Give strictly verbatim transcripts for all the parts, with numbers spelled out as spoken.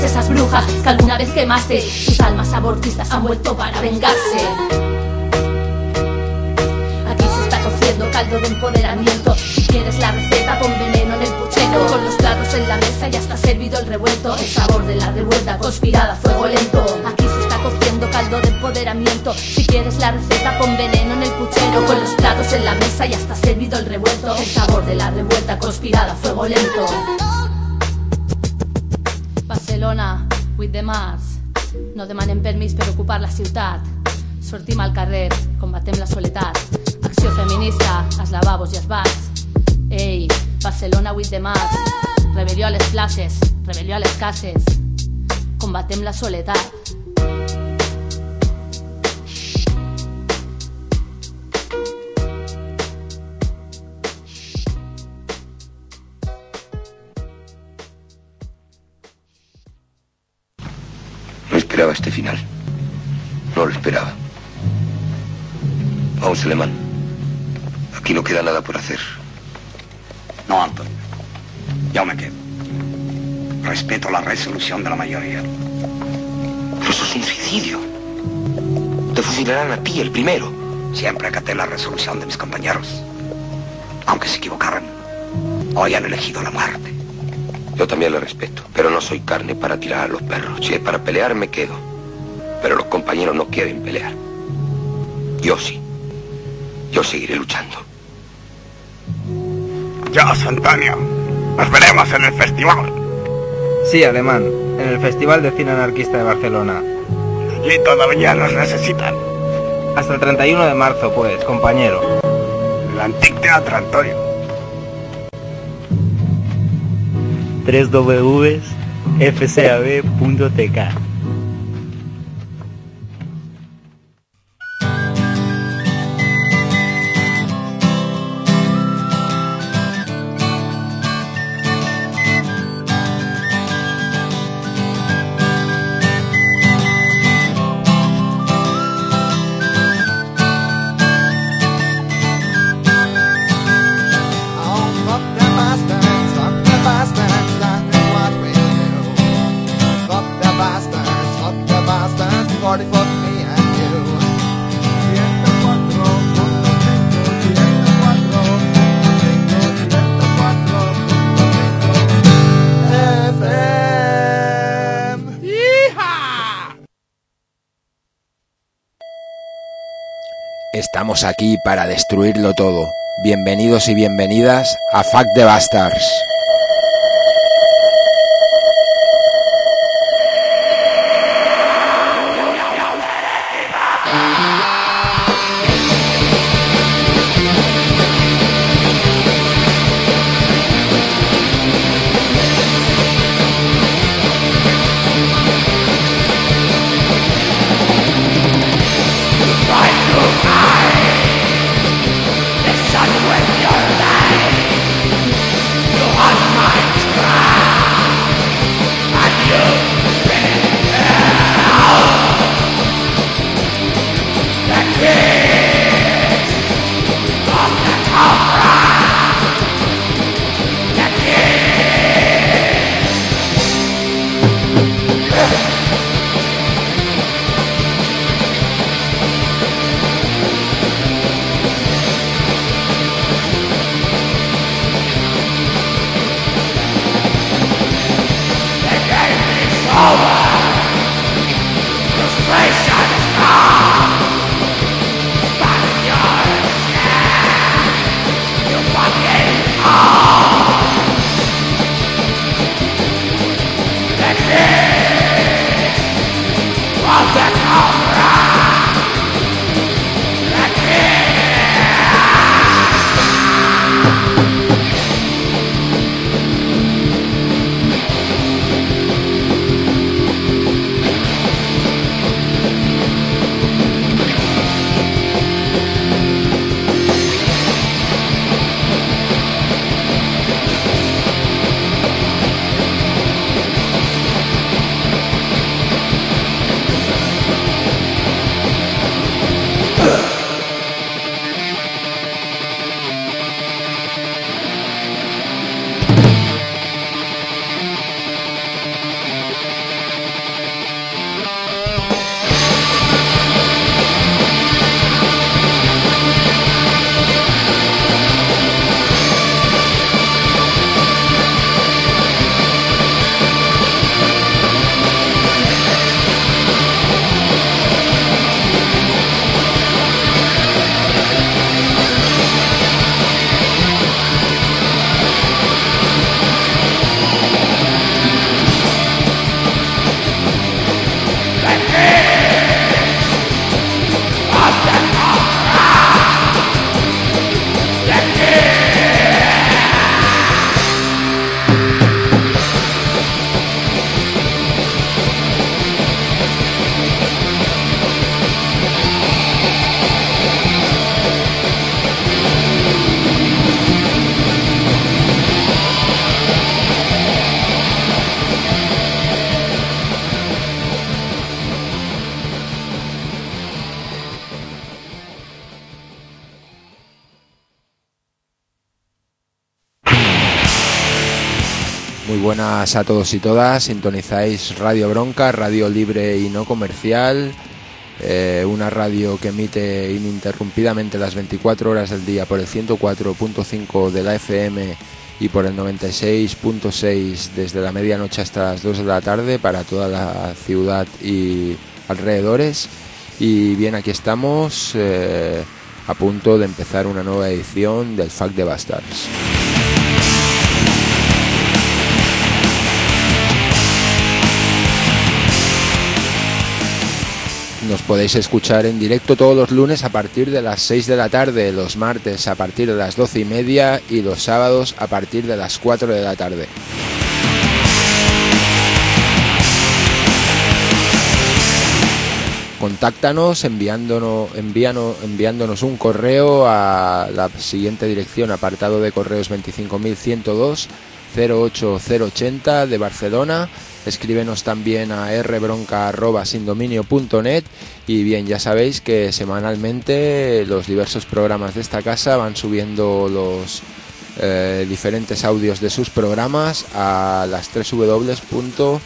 esas brujas que alguna vez quemaste. Sus almas abortistas han vuelto para vengarse. Aquí se está cociendo caldo de empoderamiento. Si quieres la receta, pon veneno en el puchero. Con los platos en la mesa ya está servido el revuelto. El sabor de la revuelta conspirada a fuego lento. Aquí se está cociendo caldo de empoderamiento. Si quieres la receta, pon veneno en el puchero. Con los platos en la mesa ya está servido el revuelto. El sabor de la revuelta conspirada a fuego lento. Barcelona, with the mass. No demanen permís per ocupar la ciutat. Sortim al carrer, combatem la soledat. Acció feminista, als lavabos i als bars. Ei, Barcelona with the mass. Rebel·lió a les places, rebel·lió a les cases. Combatem la soledat. No esperaba este final. No lo esperaba. Vamos, Alemán. Aquí no queda nada por hacer. No, Antonio. Yo me quedo. Respeto la resolución de la mayoría. Pero eso es un suicidio. Te fusilarán a ti, el primero. Siempre acaté la resolución de mis compañeros. Aunque se equivocaran, hoy han elegido la muerte. Yo también la respeto, pero no soy carne para tirar a los perros. Si es para pelear, me quedo. Pero los compañeros no quieren pelear. Yo sí. Yo seguiré luchando. Dios, Antonio. Nos veremos en el festival. Sí, Alemán. En el Festival de Cine Anarquista de Barcelona. Allí todavía nos necesitan. Hasta el treinta y uno de marzo, pues, compañero. El Antic Teatro, Antonio. tres w punto f c a b punto t k. Estamos aquí para destruirlo todo. Bienvenidos y bienvenidas a Fuck the Bastards. buenas a todos y todas. Sintonizáis Radio Bronca, radio libre y no comercial, eh, una radio que emite ininterrumpidamente las veinticuatro horas del día por el ciento cuatro punto cinco de la F M y por el noventa y seis punto seis desde la medianoche hasta las dos de la tarde para toda la ciudad y alrededores. Y bien, aquí estamos eh, a punto de empezar una nueva edición del Fuck the Bastards. Nos podéis escuchar en directo todos los lunes a partir de las seis de la tarde, los martes a partir de las doce y media y los sábados a partir de las cuatro de la tarde. Contáctanos enviándonos, envíanos, enviándonos un correo a la siguiente dirección: apartado de correos veinticinco mil ciento dos cero ocho cero ochenta de Barcelona. Escríbenos también a rbronca arroba sindominio punto net. Y bien, ya sabéis que semanalmente los diversos programas de esta casa van subiendo los eh, diferentes audios de sus programas a las doble u doble u doble u punto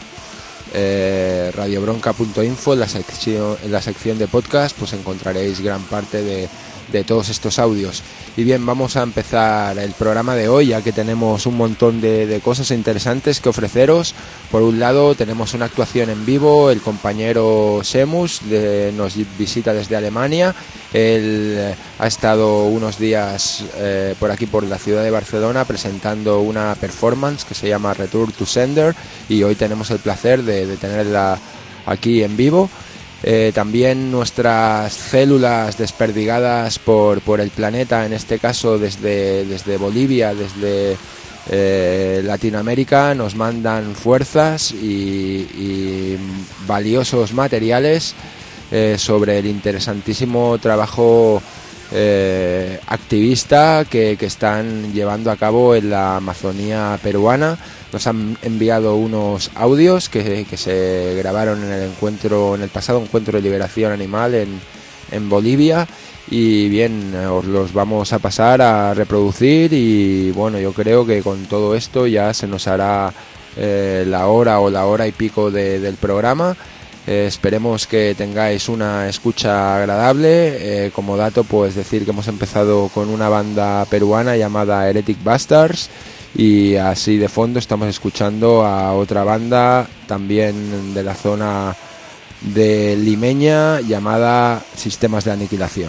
radiobronca punto info. En la sección, en la sección de podcast pues encontraréis gran parte de, de todos estos audios. Y bien, vamos a empezar el programa de hoy, ya que tenemos un montón de, de cosas interesantes que ofreceros. Por un lado tenemos una actuación en vivo, el compañero Semus de, nos visita desde Alemania. Él ha estado unos días eh, por aquí, por la ciudad de Barcelona, presentando una performance que se llama Return to Sender, y hoy tenemos el placer de, de tenerla aquí en vivo. Eh, también nuestras células desperdigadas por, por el planeta, en este caso desde, desde Bolivia, desde eh, Latinoamérica, nos mandan fuerzas y, y valiosos materiales eh, sobre el interesantísimo trabajo eh, activista que, que están llevando a cabo en la Amazonía peruana. Nos han enviado unos audios que, que se grabaron en el encuentro, en el pasado encuentro de liberación animal en, en Bolivia, y bien, os los vamos a pasar a reproducir. Y bueno, yo creo que con todo esto ya se nos hará eh, la hora o la hora y pico de, del programa. Eh, esperemos que tengáis una escucha agradable. Eh, como dato, pues decir que hemos empezado con una banda peruana llamada Heretic Bastards, y así de fondo estamos escuchando a otra banda también de la zona de limeña llamada Sistemas de Aniquilación.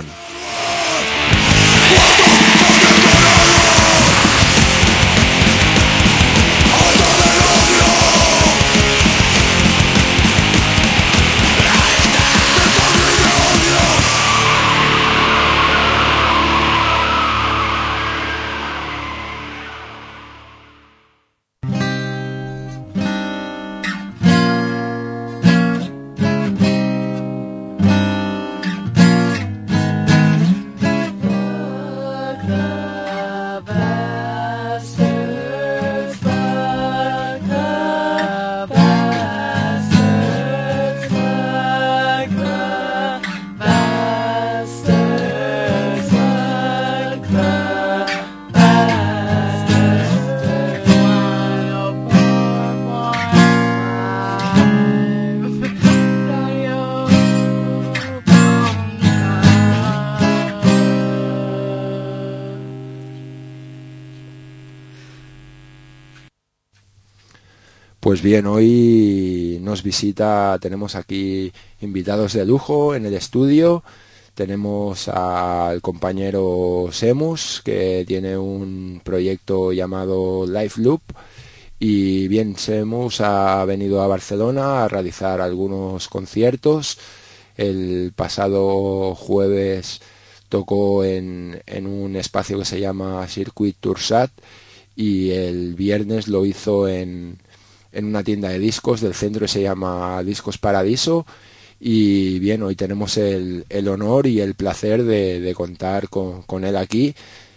Pues bien, hoy nos visita, tenemos aquí invitados de lujo en el estudio. Tenemos al compañero Semus, que tiene un proyecto llamado Life Loop. Y bien, Semus ha venido a Barcelona a realizar algunos conciertos. El pasado jueves tocó en, en un espacio que se llama Circuit Tursat, y el viernes lo hizo en... en una tienda de discos del centro que se llama Discos Paradiso. Y bien, hoy tenemos el, el honor y el placer de, de contar con, con él aquí.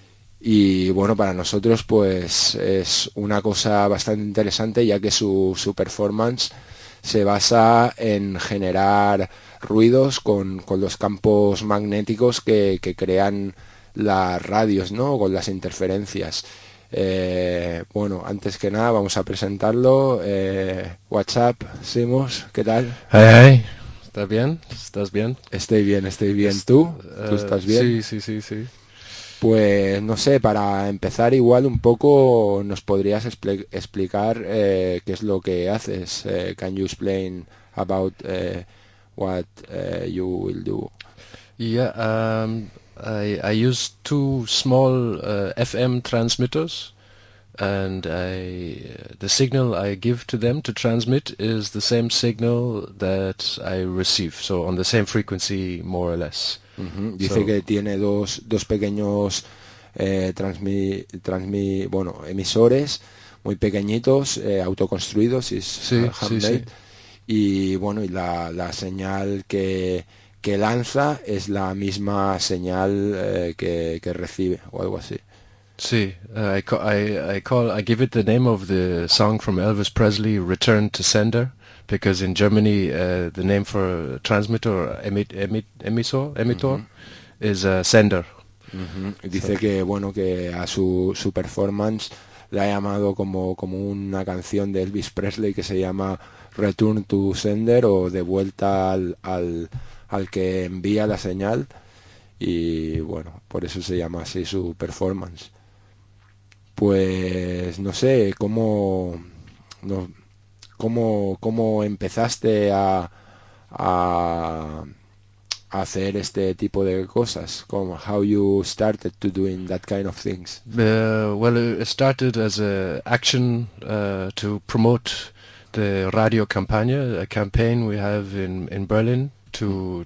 Y bueno, para nosotros pues es una cosa bastante interesante, ya que su, su performance se basa en generar ruidos con, con los campos magnéticos que, que crean las radios, ¿no? Con las interferencias. Eh, bueno, antes que nada vamos a presentarlo. Eh, WhatsApp, Simos, ¿qué tal? Hey, hey. ¿Estás bien? ¿Estás bien? Estoy bien, estoy bien. ¿Tú? ¿Tú estás bien? Sí, sí, sí, sí. Pues no sé, para empezar igual un poco nos podrías expli- explicar eh, qué es lo que haces. Eh, can you explain about uh, what uh, you will do? Yeah, um, I, I use two small uh, F M transmitters, and I, uh, the signal I give to them to transmit is the same signal that I receive, so on the same frequency, more or less. Uh-huh. Dice So, que tiene dos, dos pequeños eh, transmi, transmi, bueno, emisores muy pequeñitos, eh, autoconstruidos, y sí, sí, sí. y bueno, y la, la señal que, que lanza es la misma señal eh, que, que recibe o algo así. Sí, uh, I, ca- I, I call I give it the name of the song from Elvis Presley, "Return to Sender," because in Germany uh, the name for a transmitter or emit, emit, emisor, emitter Uh-huh. is uh, sender. Uh-huh. Dice que bueno, que a su, su performance la ha llamado como, como una canción de Elvis Presley que se llama Return to Sender, o de vuelta al, al, al que envía la señal, y bueno, por eso se llama así su performance. Pues no sé, cómo, no, cómo, cómo empezaste a, a hacer este tipo de cosas, como how you started to doing that kind of things. Uh, well, it started as a action uh, to promote the Radio Campagna, a campaign we have in, in Berlin to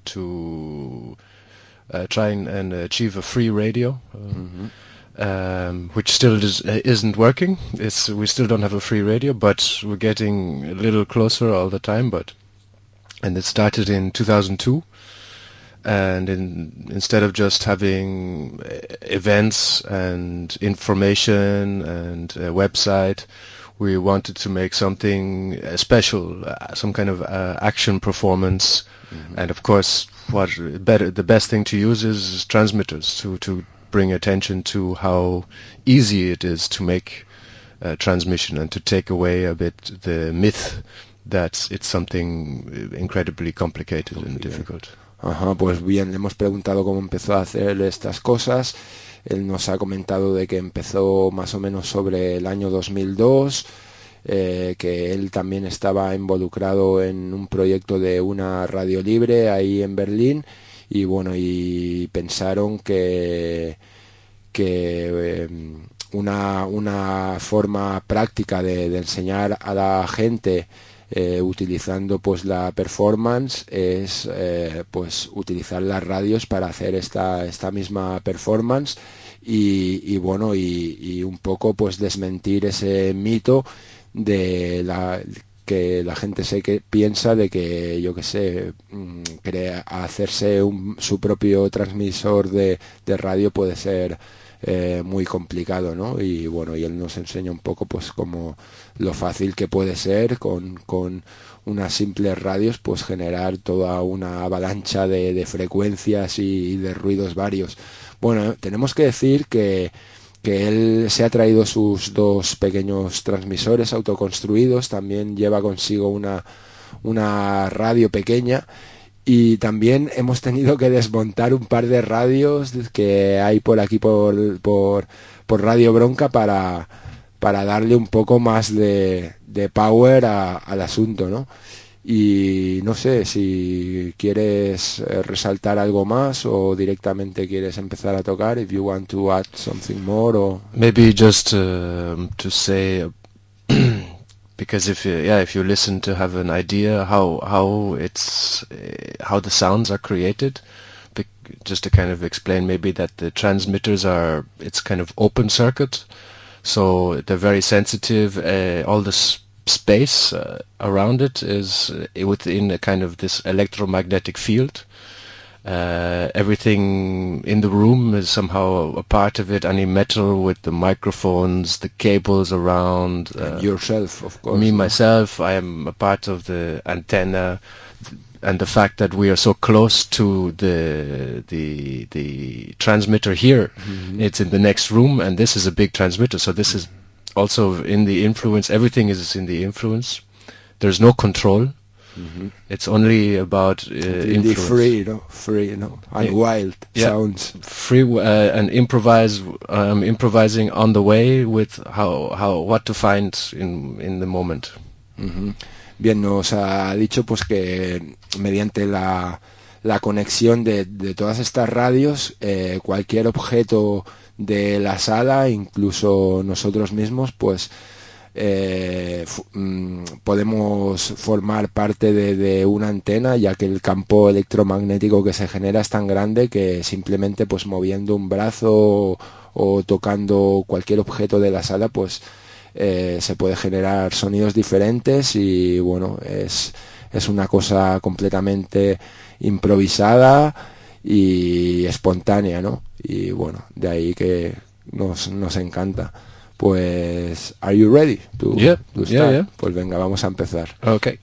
to uh, try and, and achieve a free radio. Uh, Mm-hmm. Um, which still is, uh, isn't working. It's we still don't have a free radio, but we're getting a little closer all the time. But and it started in two thousand two, and in, instead of just having uh, events and information and a website, we wanted to make something uh, special, uh, some kind of uh, action performance. Mm-hmm. And of course, what better the best thing to use is transmitters to to bring attention to how easy it is to make uh, transmission and to take away a bit the myth that it's something incredibly complicated and difficult. Ajá, pues bien, le hemos preguntado cómo empezó a hacer estas cosas. Él nos ha comentado de que empezó más o menos sobre el año dos mil dos, eh, que él también estaba involucrado en un proyecto de una radio libre ahí en Berlín. Y bueno, y pensaron que, que eh, una, una forma práctica de, de enseñar a la gente eh, utilizando pues la performance es eh, pues utilizar las radios para hacer esta, esta misma performance, y, y bueno, y, y un poco pues desmentir ese mito de la que la gente se que piensa de que, yo que sé, crea, hacerse un, su propio transmisor de, de radio puede ser eh, muy complicado, ¿no? Y bueno, y él nos enseña un poco pues como lo fácil que puede ser con, con unas simples radios pues generar toda una avalancha de, de frecuencias y, y de ruidos varios. Bueno, tenemos que decir que que él se ha traído sus dos pequeños transmisores autoconstruidos, también lleva consigo una, una radio pequeña, y también hemos tenido que desmontar un par de radios que hay por aquí por, por, por Radio Bronca para, para darle un poco más de, de power a, al asunto, ¿no? Y no sé si quieres resaltar algo más o directamente quieres empezar a tocar, if you want to add something more, or maybe just uh, to say because if you, yeah if you listen to have an idea how how it's uh, how the sounds are created, just to kind of explain maybe that the transmitters are, it's kind of open circuit, so they're very sensitive. Uh, all this space uh, around it is uh, within a kind of this electromagnetic field, Uh, everything in the room is somehow a part of it. Any metal with the microphones, the cables around. Uh, yourself, of course. Me, myself, I am a part of the antenna, th- and the fact that we are so close to the the the transmitter here. Mm-hmm. It's in the next room, and this is a big transmitter. So this is also in the influence. Everything is in the influence. There's no control. Mm-hmm. It's only about uh, influence. Free, you know, free, you know, and yeah. wild yeah. sounds. Free uh, and improvise. Um, improvising on the way with how how what to find in in the moment. Mm-hmm. Bien, nos ha dicho pues que mediante la la conexión de, de todas estas radios, eh, cualquier objeto de la sala, incluso nosotros mismos, pues Eh, f- mm, podemos formar parte de, de una antena, ya que el campo electromagnético que se genera es tan grande que simplemente pues moviendo un brazo o, o tocando cualquier objeto de la sala pues eh, se puede generar sonidos diferentes y bueno, es, es una cosa completamente improvisada y espontánea, ¿no? Y bueno, de ahí que nos, nos encanta. Pues, are you ready to, yeah, to start? Yeah, yeah. Pues venga, vamos a empezar. Okay.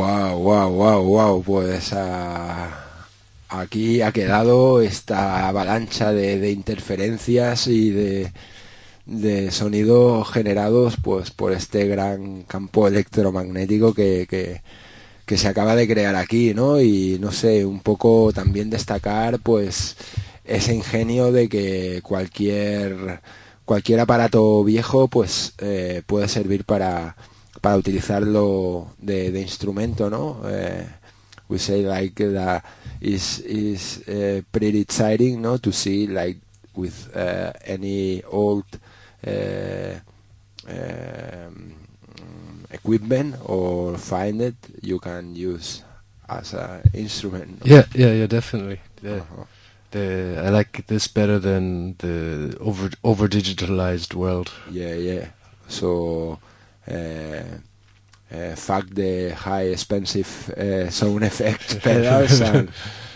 Wow, wow, wow, wow. Pues uh, aquí ha quedado esta avalancha de, de interferencias y de, de sonidos generados pues por este gran campo electromagnético que, que, que se acaba de crear aquí, ¿no? Y no sé, un poco también destacar pues ese ingenio de que cualquier cualquier aparato viejo pues eh, puede servir para para utilizarlo de, de instrumento, ¿no? Uh, we say like that is is uh, pretty exciting, no, to see like with uh, any old uh, um, equipment or find it you can use as an instrument. No? Yeah, yeah, yeah, definitely. Yeah. Uh-huh. The, I like this better than the over over digitalized world. Yeah, yeah. So. Uh, uh, fuck the high expensive uh, sound effect pedals and,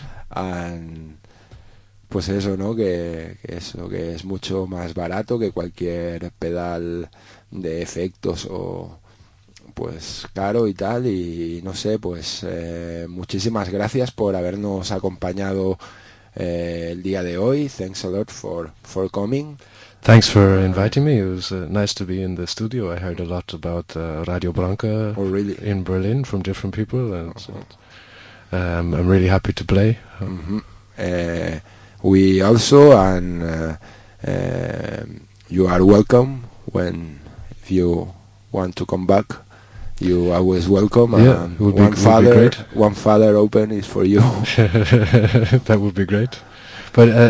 and pues eso, ¿no? Que, que eso, que es mucho más barato que cualquier pedal de efectos o pues caro y tal, y no sé, pues eh, muchísimas gracias por habernos acompañado eh, el día de hoy. Thanks a lot for for coming. Thanks for inviting me. It was uh, nice to be in the studio. I heard a lot about uh, Radio Branca oh, really? in Berlin from different people, and uh-huh. um, I'm really happy to play. Mm-hmm. Uh, we also, and uh, uh, you are welcome when if you want to come back. You always welcome. Yeah, and would be, one would father, be great. one father open is for you. That would be great. But uh,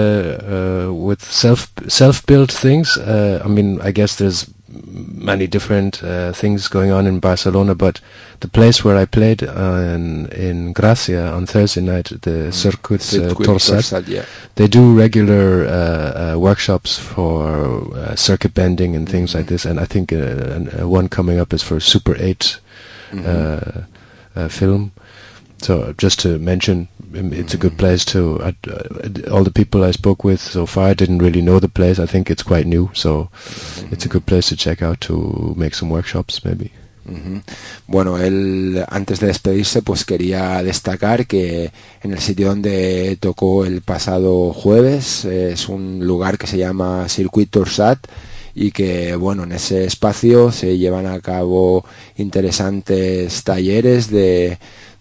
uh, uh, with self self built things, uh, I mean, I guess there's many different uh, things going on in Barcelona. But the place where I played uh, in in Gracia on Thursday night, the mm. Circuit, uh, Circuit Torsat, Torsat, yeah. They do regular uh, uh, workshops for uh, circuit bending and things mm-hmm. like this. And I think uh, uh, one coming up is for Super eight mm-hmm. uh, uh, film. So just to mention, it's a good place to. Uh, uh, all the people I spoke with so far didn't really know the place. I think it's quite new, so mm-hmm. it's a good place to check out to make some workshops, maybe. Uh-huh. Bueno, él antes de despedirse, pues quería destacar que en el sitio donde tocó el pasado jueves eh, es un lugar que se llama Circuit Torsat y que, bueno, en ese espacio se llevan a cabo interesantes talleres de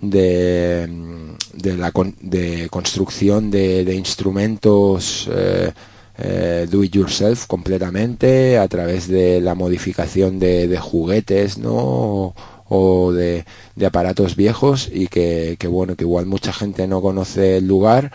de, de la con, de construcción de, de instrumentos eh, eh, do it yourself completamente a través de la modificación de, de juguetes, ¿no? o, o de, de aparatos viejos, y que, que bueno, que igual mucha gente no conoce el lugar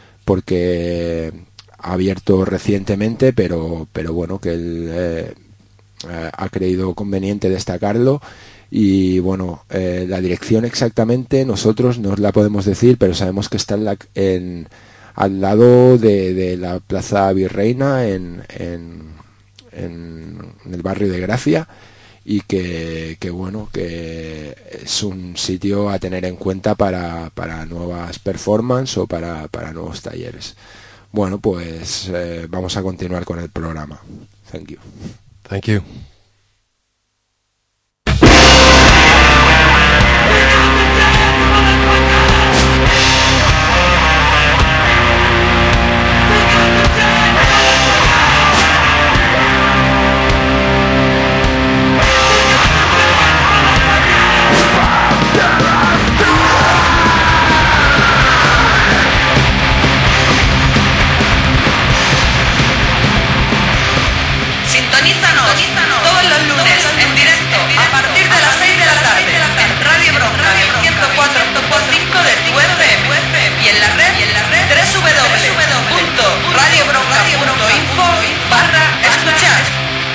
porque ha abierto recientemente, pero pero bueno, que él eh, ha creído conveniente destacarlo. Y bueno, eh, la dirección exactamente nosotros no os la podemos decir, pero sabemos que está en la, en, al lado de, de la Plaza Virreina en, en, en, en el barrio de Gracia, y que, que bueno, que es un sitio a tener en cuenta para, para nuevas performances o para, para nuevos talleres. Bueno, pues eh, vamos a continuar con el programa. Thank you. Thank you. Todos los lunes en directo a partir de las seis de la tarde en Radio Bronca ciento cuatro punto cinco de tu F M y en la red doble u doble u doble u punto radio bronca punto info barra escuchar.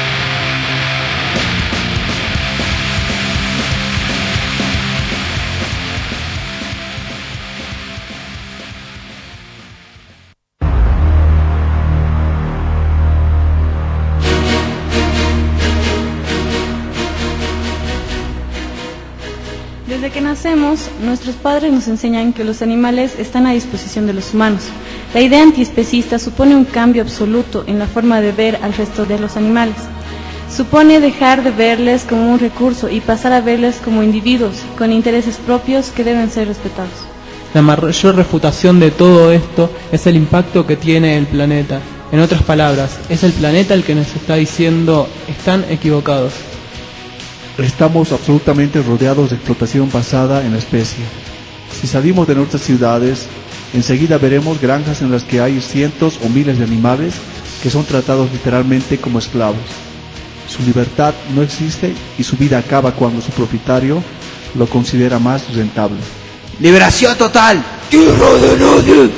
Desde que nacemos, nuestros padres nos enseñan que los animales están a disposición de los humanos. La idea antiespecista supone un cambio absoluto en la forma de ver al resto de los animales. Supone dejar de verles como un recurso y pasar a verles como individuos con intereses propios que deben ser respetados. La mayor refutación de todo esto es el impacto que tiene el planeta. En otras palabras, es el planeta el que nos está diciendo están equivocados. Estamos absolutamente rodeados de explotación basada en la especie. Si salimos de nuestras ciudades, enseguida veremos granjas en las que hay cientos o miles de animales que son tratados literalmente como esclavos. Su libertad no existe y su vida acaba cuando su propietario lo considera más rentable. ¡Liberación total! ¡Tierra de nadie!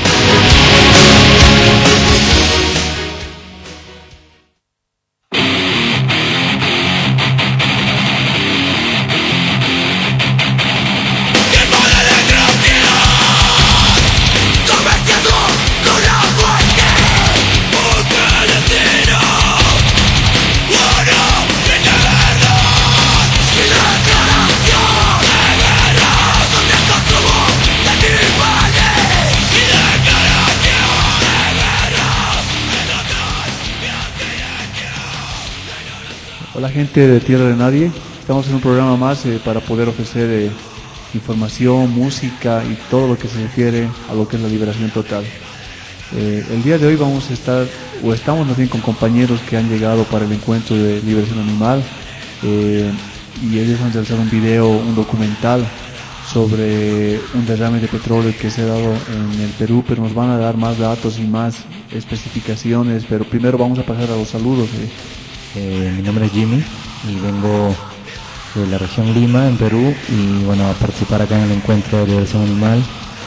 Hola gente de Tierra de Nadie, estamos en un programa más eh, para poder ofrecer eh, información, música y todo lo que se refiere a lo que es la liberación total. Eh, el día de hoy vamos a estar, o estamos más bien con compañeros que han llegado para el encuentro de liberación animal eh, y ellos van a realizar un video, un documental sobre un derrame de petróleo que se ha dado en el Perú, pero nos van a dar más datos y más especificaciones, pero primero vamos a pasar a los saludos. Eh. Eh, mi nombre es Jimmy y vengo de la región Lima, en Perú, y bueno, a participar acá en el encuentro de liberación animal.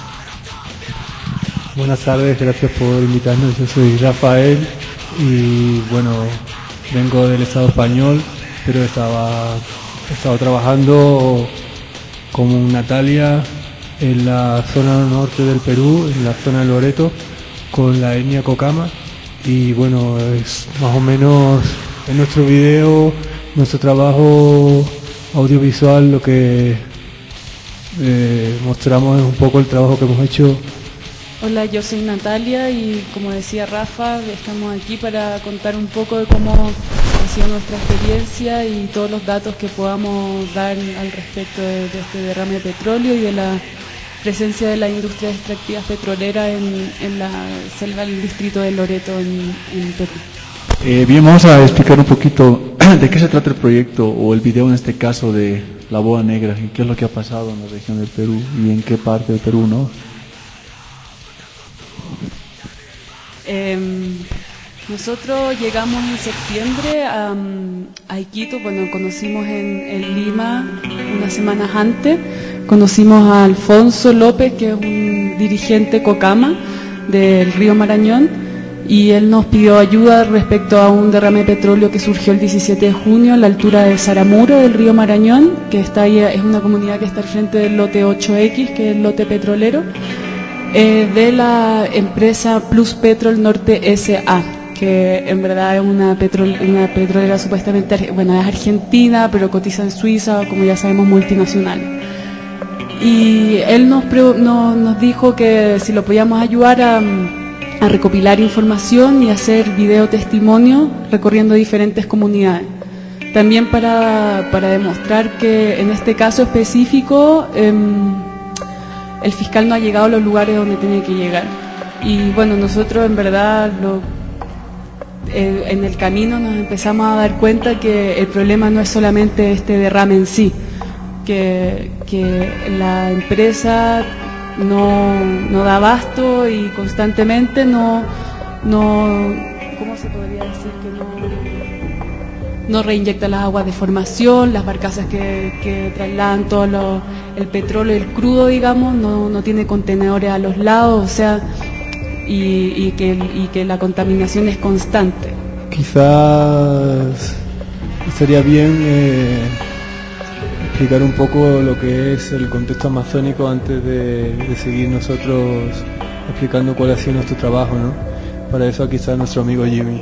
Buenas tardes, gracias por invitarnos. Yo soy Rafael y bueno, vengo del Estado español, pero estaba he estado trabajando como Natalia en la zona norte del Perú, en la zona de Loreto, con la etnia Cocama, y bueno, es más o menos en nuestro video, nuestro trabajo audiovisual, lo que eh, mostramos es un poco el trabajo que hemos hecho. Hola, yo soy Natalia y como decía Rafa, estamos aquí para contar un poco de cómo ha sido nuestra experiencia y todos los datos que podamos dar al respecto de, de este derrame de petróleo y de la presencia de las industrias extractivas petroleras en, en la selva del distrito de Loreto en, en Perú. Eh, bien, vamos a explicar un poquito de qué se trata el proyecto o el video en este caso de la boa negra y qué es lo que ha pasado en la región del Perú y en qué parte del Perú, ¿no? Eh, nosotros llegamos en septiembre a, a Iquitos, bueno, conocimos en, en Lima unas semanas antes, conocimos a Alfonso López, que es un dirigente Cocama del río Marañón, y él nos pidió ayuda respecto a un derrame de petróleo que surgió el diecisiete de junio a la altura de Saramuro del río Marañón, que está ahí, es una comunidad que está al frente del lote ocho equis, que es el lote petrolero, eh, de la empresa Plus Petrol Norte S A, que en verdad es una, petrol, una petrolera supuestamente, bueno, es argentina, pero cotiza en Suiza, como ya sabemos, multinacional. Y él nos, no, nos dijo que si lo podíamos ayudar a, a recopilar información y hacer video testimonio recorriendo diferentes comunidades. También para, para demostrar que en este caso específico eh, el fiscal no ha llegado a los lugares donde tenía que llegar. Y bueno, nosotros en verdad lo, eh, en el camino nos empezamos a dar cuenta que el problema no es solamente este derrame en sí, que, que la empresa no, no da abasto y constantemente no, no, ¿cómo se podría decir? Que no, no reinyecta las aguas de formación, las barcazas que, que trasladan todo lo, el petróleo, el crudo, digamos, no, no tiene contenedores a los lados, o sea, y, y, que, y que la contaminación es constante. Quizás estaría bien eh, explicar un poco lo que es el contexto amazónico antes de, de seguir nosotros explicando cuál ha sido nuestro trabajo, ¿no? Para eso aquí está nuestro amigo Jimmy.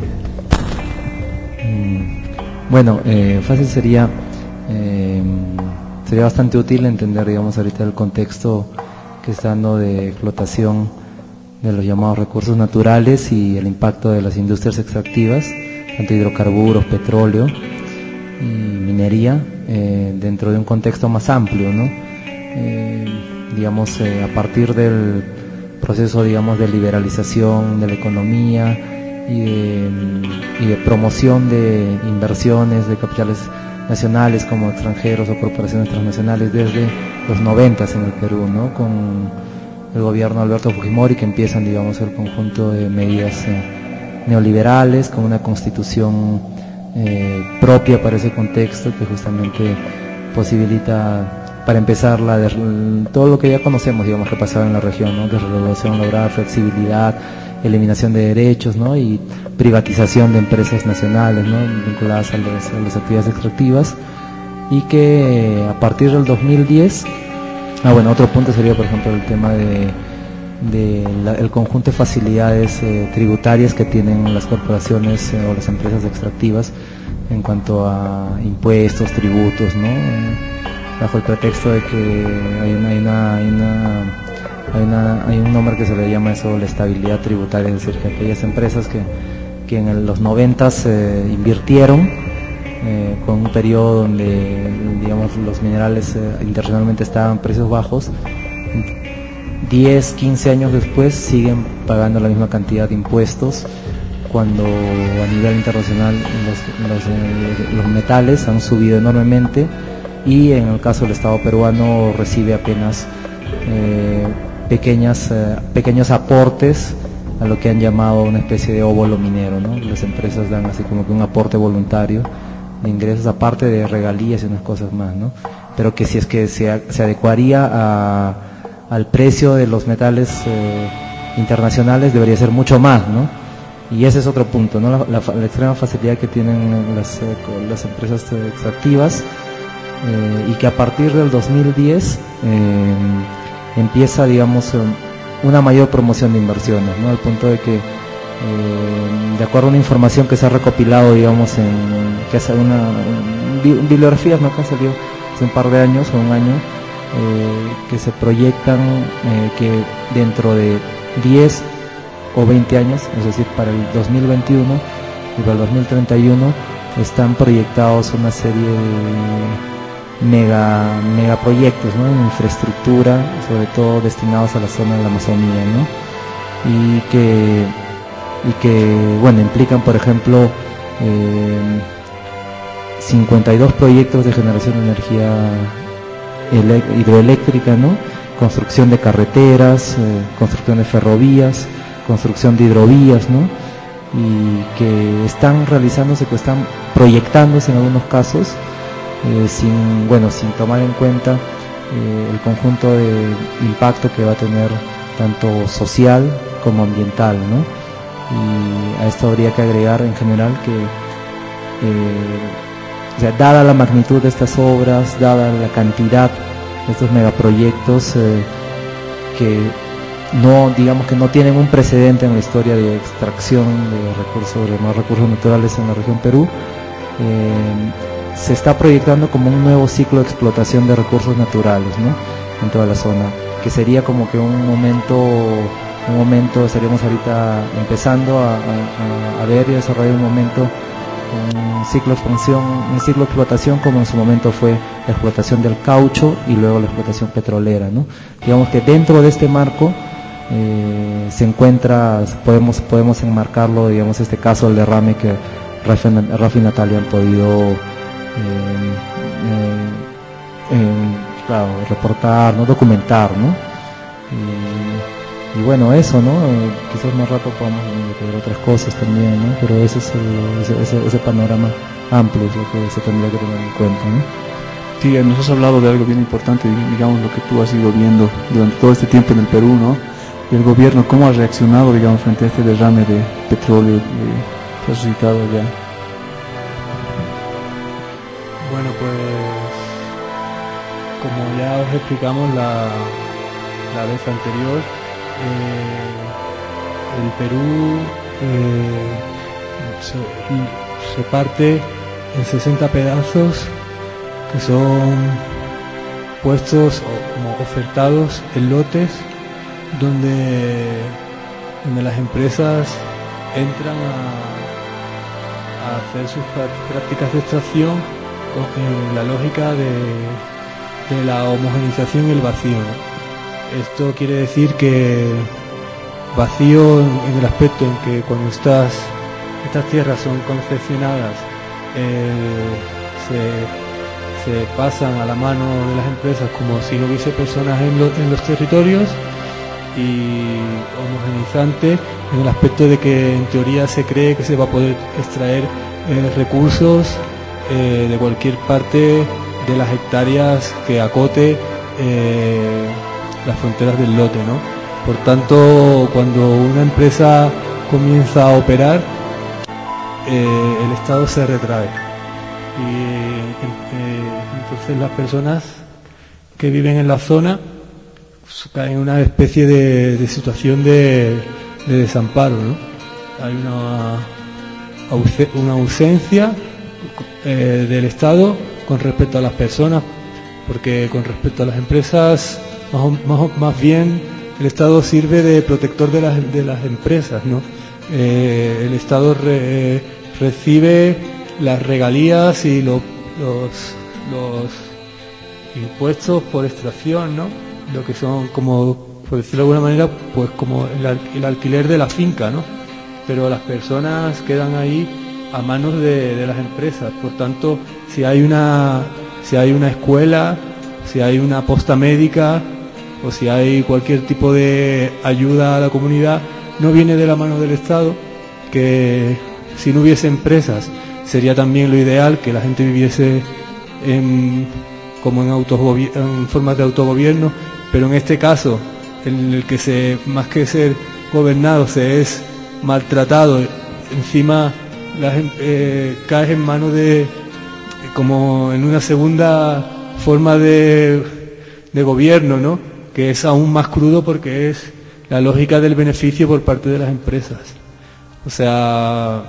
Mm, bueno, eh, fácil sería eh, sería bastante útil entender, digamos, ahorita el contexto que está dando de explotación de los llamados recursos naturales y el impacto de las industrias extractivas tanto hidrocarburos, petróleo y minería, eh, dentro de un contexto más amplio, ¿no? Eh, digamos, eh, a partir del proceso, digamos, de liberalización de la economía y de, y de promoción de inversiones de capitales nacionales como extranjeros o corporaciones transnacionales desde los noventas en el Perú, ¿no? Con el gobierno de Alberto Fujimori, que empiezan, digamos, el conjunto de medidas eh, neoliberales con una constitución eh, propia para ese contexto, que justamente posibilita, para empezar, la de, todo lo que ya conocemos, digamos, que pasaba en la región, ¿no? Desregulación lograda, flexibilidad, eliminación de derechos, ¿no? Y privatización de empresas nacionales, ¿no? Vinculadas a, los, a las actividades extractivas, y que a partir del dos mil diez, ah bueno, otro punto sería, por ejemplo, el tema de, de la, el conjunto de facilidades eh, tributarias que tienen las corporaciones eh, o las empresas extractivas en cuanto a impuestos, tributos, ¿no? Eh, bajo el pretexto de que hay una, hay una, hay una Hay, una, hay un nombre que se le llama eso, la estabilidad tributaria, es decir, que aquellas empresas que, que en el, los noventas eh, invirtieron eh, con un periodo donde, digamos, los minerales eh, internacionalmente estaban a precios bajos, diez, quince años después siguen pagando la misma cantidad de impuestos, cuando a nivel internacional los, los, eh, los metales han subido enormemente, y en el caso del Estado peruano recibe apenas eh, pequeñas, eh, pequeños aportes a lo que han llamado una especie de óvulo minero, ¿no? Las empresas dan así como que un aporte voluntario de ingresos, aparte de regalías y unas cosas más, ¿no? Pero que si es que se, se adecuaría a, al precio de los metales eh, internacionales, debería ser mucho más, ¿no? Y ese es otro punto, ¿no? La, la, la extrema facilidad que tienen las, eh, las empresas extractivas, eh, y que a partir del dos mil diez eh, empieza, digamos, una mayor promoción de inversiones, ¿no? Al punto de que, eh, de acuerdo a una información que se ha recopilado, digamos, en que hace una un, bibliografías, ¿no? Que salió hace un par de años o un año, eh, que se proyectan eh, que dentro de diez o veinte años, es decir, para el dos mil veintiuno y para el dos mil treinta y uno, están proyectados una serie de mega megaproyectos, ¿no? En infraestructura, sobre todo destinados a la zona de la Amazonía, ¿no? Y que y que bueno, implican, por ejemplo, eh, cincuenta y dos proyectos de generación de energía hidroeléctrica, ¿no? Construcción de carreteras, eh, construcción de ferrovías, construcción de hidrovías, ¿no? Y que están realizándose, que están proyectándose en algunos casos, Eh, sin bueno sin tomar en cuenta eh, el conjunto de impacto que va a tener tanto social como ambiental, ¿no? Y a esto habría que agregar en general que eh, o sea, dada la magnitud de estas obras, dada la cantidad de estos megaproyectos eh, que no, digamos que no tienen un precedente en la historia de extracción de recursos, de más recursos naturales en la región Perú, eh, se está proyectando como un nuevo ciclo de explotación de recursos naturales, ¿no? En toda la zona, que sería como que un momento, un momento estaríamos ahorita empezando a, a, a ver y desarrollar un momento, un ciclo de expansión, un ciclo de explotación como en su momento fue la explotación del caucho y luego la explotación petrolera, ¿no? Digamos que dentro de este marco eh, se encuentra, podemos podemos enmarcarlo, digamos, este caso del derrame que Rafa, Rafa y Natalia han podido Eh, eh, eh, claro, reportar, no documentar, ¿no? Y, y bueno, eso, ¿no? Eh, quizás más rato podamos ver otras cosas también, ¿no? Pero ese es el, ese, ese, ese panorama amplio es lo que se tendría que tener en cuenta, ¿no? Sí, nos has hablado de algo bien importante, digamos, lo que tú has ido viendo durante todo este tiempo en el Perú, ¿no? Y el gobierno, ¿cómo ha reaccionado, digamos, frente a este derrame de petróleo que se ha suscitado allá? Bueno, pues como ya os explicamos la, la vez anterior, eh, el Perú eh, se, se parte en sesenta pedazos que son puestos o como ofertados en lotes donde, donde las empresas entran a, a hacer sus prácticas de extracción en la lógica de, de la homogeneización y el vacío, ¿no? Esto quiere decir que vacío en el aspecto en que cuando estas, estas tierras son concesionadas eh, se, se pasan a la mano de las empresas como si no hubiese personas en, lo, en los territorios, y homogeneizante en el aspecto de que en teoría se cree que se va a poder extraer eh, recursos eh, de cualquier parte de las hectáreas que acote eh, las fronteras del lote, ¿no? Por tanto, cuando una empresa comienza a operar, eh, el Estado se retrae y eh, entonces las personas que viven en la zona caen en una especie de, de situación de, de desamparo, ¿no? Hay una, una ausencia eh, del Estado con respecto a las personas, porque con respecto a las empresas, más, más, más bien el Estado sirve de protector de las, de las empresas, ¿no? Eh, el Estado re, recibe las regalías y lo, los, los impuestos por extracción, ¿no? Lo que son, como, por decirlo de alguna manera, pues como el, al, el alquiler de la finca, ¿no? Pero las personas quedan ahí a manos de, de las empresas. Por tanto, si hay una si hay una escuela, si hay una posta médica o si hay cualquier tipo de ayuda a la comunidad, no viene de la mano del Estado, que si no hubiese empresas sería también lo ideal que la gente viviese en, como en, autogobi- en formas de autogobierno. Pero en este caso, en el que se, más que ser gobernado, se es maltratado, encima la, eh, caes en manos de, como en una segunda forma de, de gobierno, ¿no? Que es aún más crudo porque es la lógica del beneficio por parte de las empresas. O sea,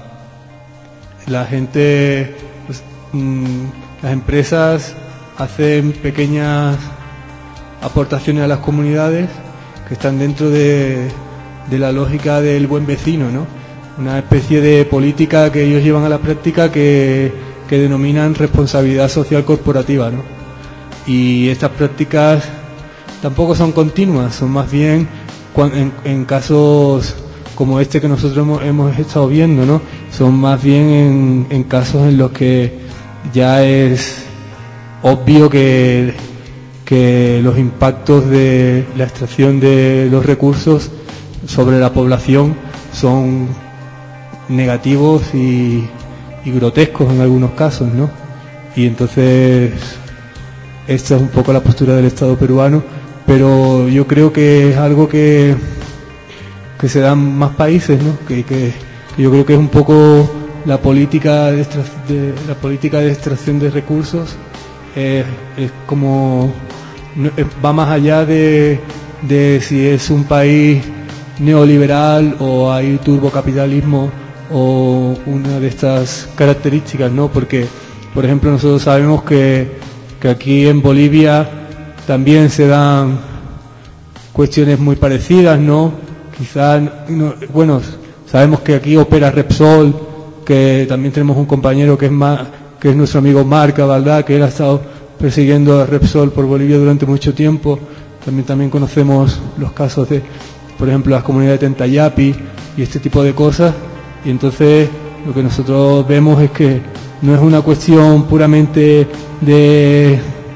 la gente, pues, mmm, las empresas hacen pequeñas aportaciones a las comunidades que están dentro de, de la lógica del buen vecino, ¿no? Una especie de política que ellos llevan a la práctica que, que denominan responsabilidad social corporativa, ¿no? Y estas prácticas tampoco son continuas, son más bien en, en casos como este que nosotros hemos, hemos estado viendo, ¿no? Son más bien en, en casos en los que ya es obvio que que los impactos de la extracción de los recursos sobre la población son negativos y, y grotescos en algunos casos, ¿no? Y entonces esta es un poco la postura del Estado peruano, pero yo creo que es algo que, que se da en más países, ¿no? Que, que, que yo creo que es un poco la política de, extra, de la política de extracción de recursos. Eh, es como va más allá de, de si es un país neoliberal o hay turbocapitalismo o una de estas características, ¿no? Porque, por ejemplo, nosotros sabemos que, que aquí en Bolivia también se dan cuestiones muy parecidas, ¿no? Quizás, no, bueno, sabemos que aquí opera Repsol, que también tenemos un compañero que es más, que es nuestro amigo Marca, ¿verdad? Que él ha estado persiguiendo a Repsol por Bolivia durante mucho tiempo. También también conocemos los casos de, por ejemplo, las comunidades de Tentayapi y este tipo de cosas. Y entonces lo que nosotros vemos es que no es una cuestión puramente de,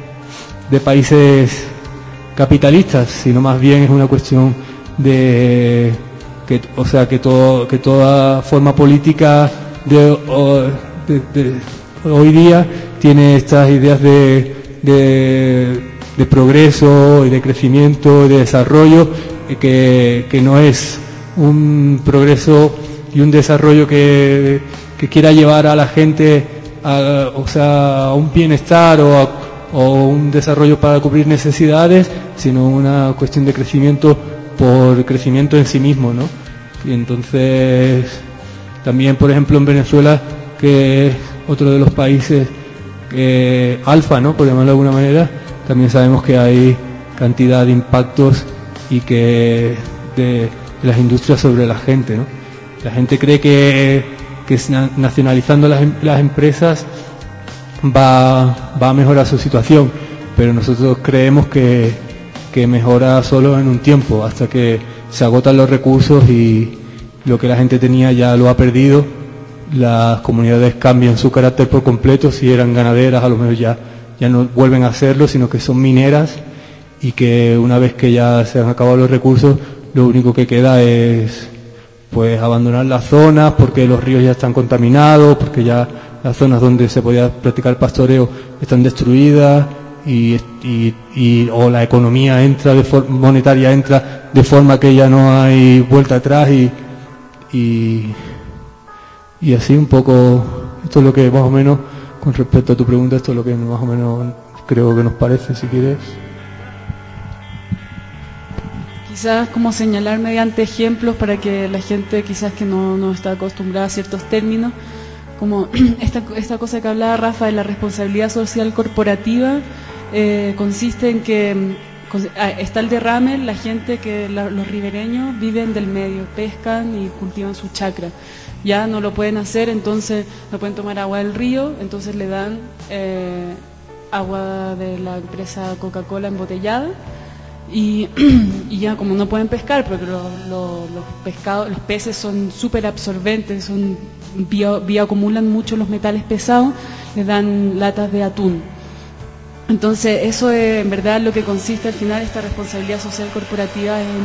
de países capitalistas, sino más bien es una cuestión de que, o sea, que todo, que toda forma política de, de, de hoy día tiene estas ideas de, de, de progreso y de crecimiento y de desarrollo, que, que no es un progreso y un desarrollo que, que quiera llevar a la gente a, o sea, a un bienestar o, a, o un desarrollo para cubrir necesidades, sino una cuestión de crecimiento por crecimiento en sí mismo, ¿no? Y entonces también, por ejemplo, en Venezuela, que es otro de los países eh, alfa, ¿no? Por llamarlo de alguna manera, también sabemos que hay cantidad de impactos y que de, de las industrias sobre la gente, ¿no? La gente cree que, que nacionalizando las, las empresas va, va a mejorar su situación, pero nosotros creemos que, que mejora solo en un tiempo, hasta que se agotan los recursos y lo que la gente tenía ya lo ha perdido. Las comunidades cambian su carácter por completo. Si eran ganaderas, a lo mejor ya, ya no vuelven a hacerlo, sino que son mineras, y que una vez que ya se han acabado los recursos, lo único que queda es pues abandonar las zonas porque los ríos ya están contaminados, porque ya las zonas donde se podía practicar pastoreo están destruidas, y, y, y o la economía entra de forma monetaria entra de forma que ya no hay vuelta atrás, y, y y así un poco. Esto es lo que más o menos, con respecto a tu pregunta, esto es lo que más o menos creo que nos parece. Si quieres, quizás como señalar mediante ejemplos para que la gente quizás que no, no está acostumbrada a ciertos términos, como esta, esta cosa que hablaba Rafa de la responsabilidad social corporativa, eh, consiste en que con, ah, está el derrame, la gente que la, los ribereños viven del medio, pescan y cultivan su chacra. Ya no lo pueden hacer, entonces no pueden tomar agua del río, entonces le dan eh, agua de la empresa Coca-Cola embotellada, y, y ya como no pueden pescar, porque lo, lo, los pescados, los peces son súper absorbentes, son bio, bioacumulan mucho los metales pesados, les dan latas de atún. Entonces eso es en verdad lo que consiste al final esta responsabilidad social corporativa, en,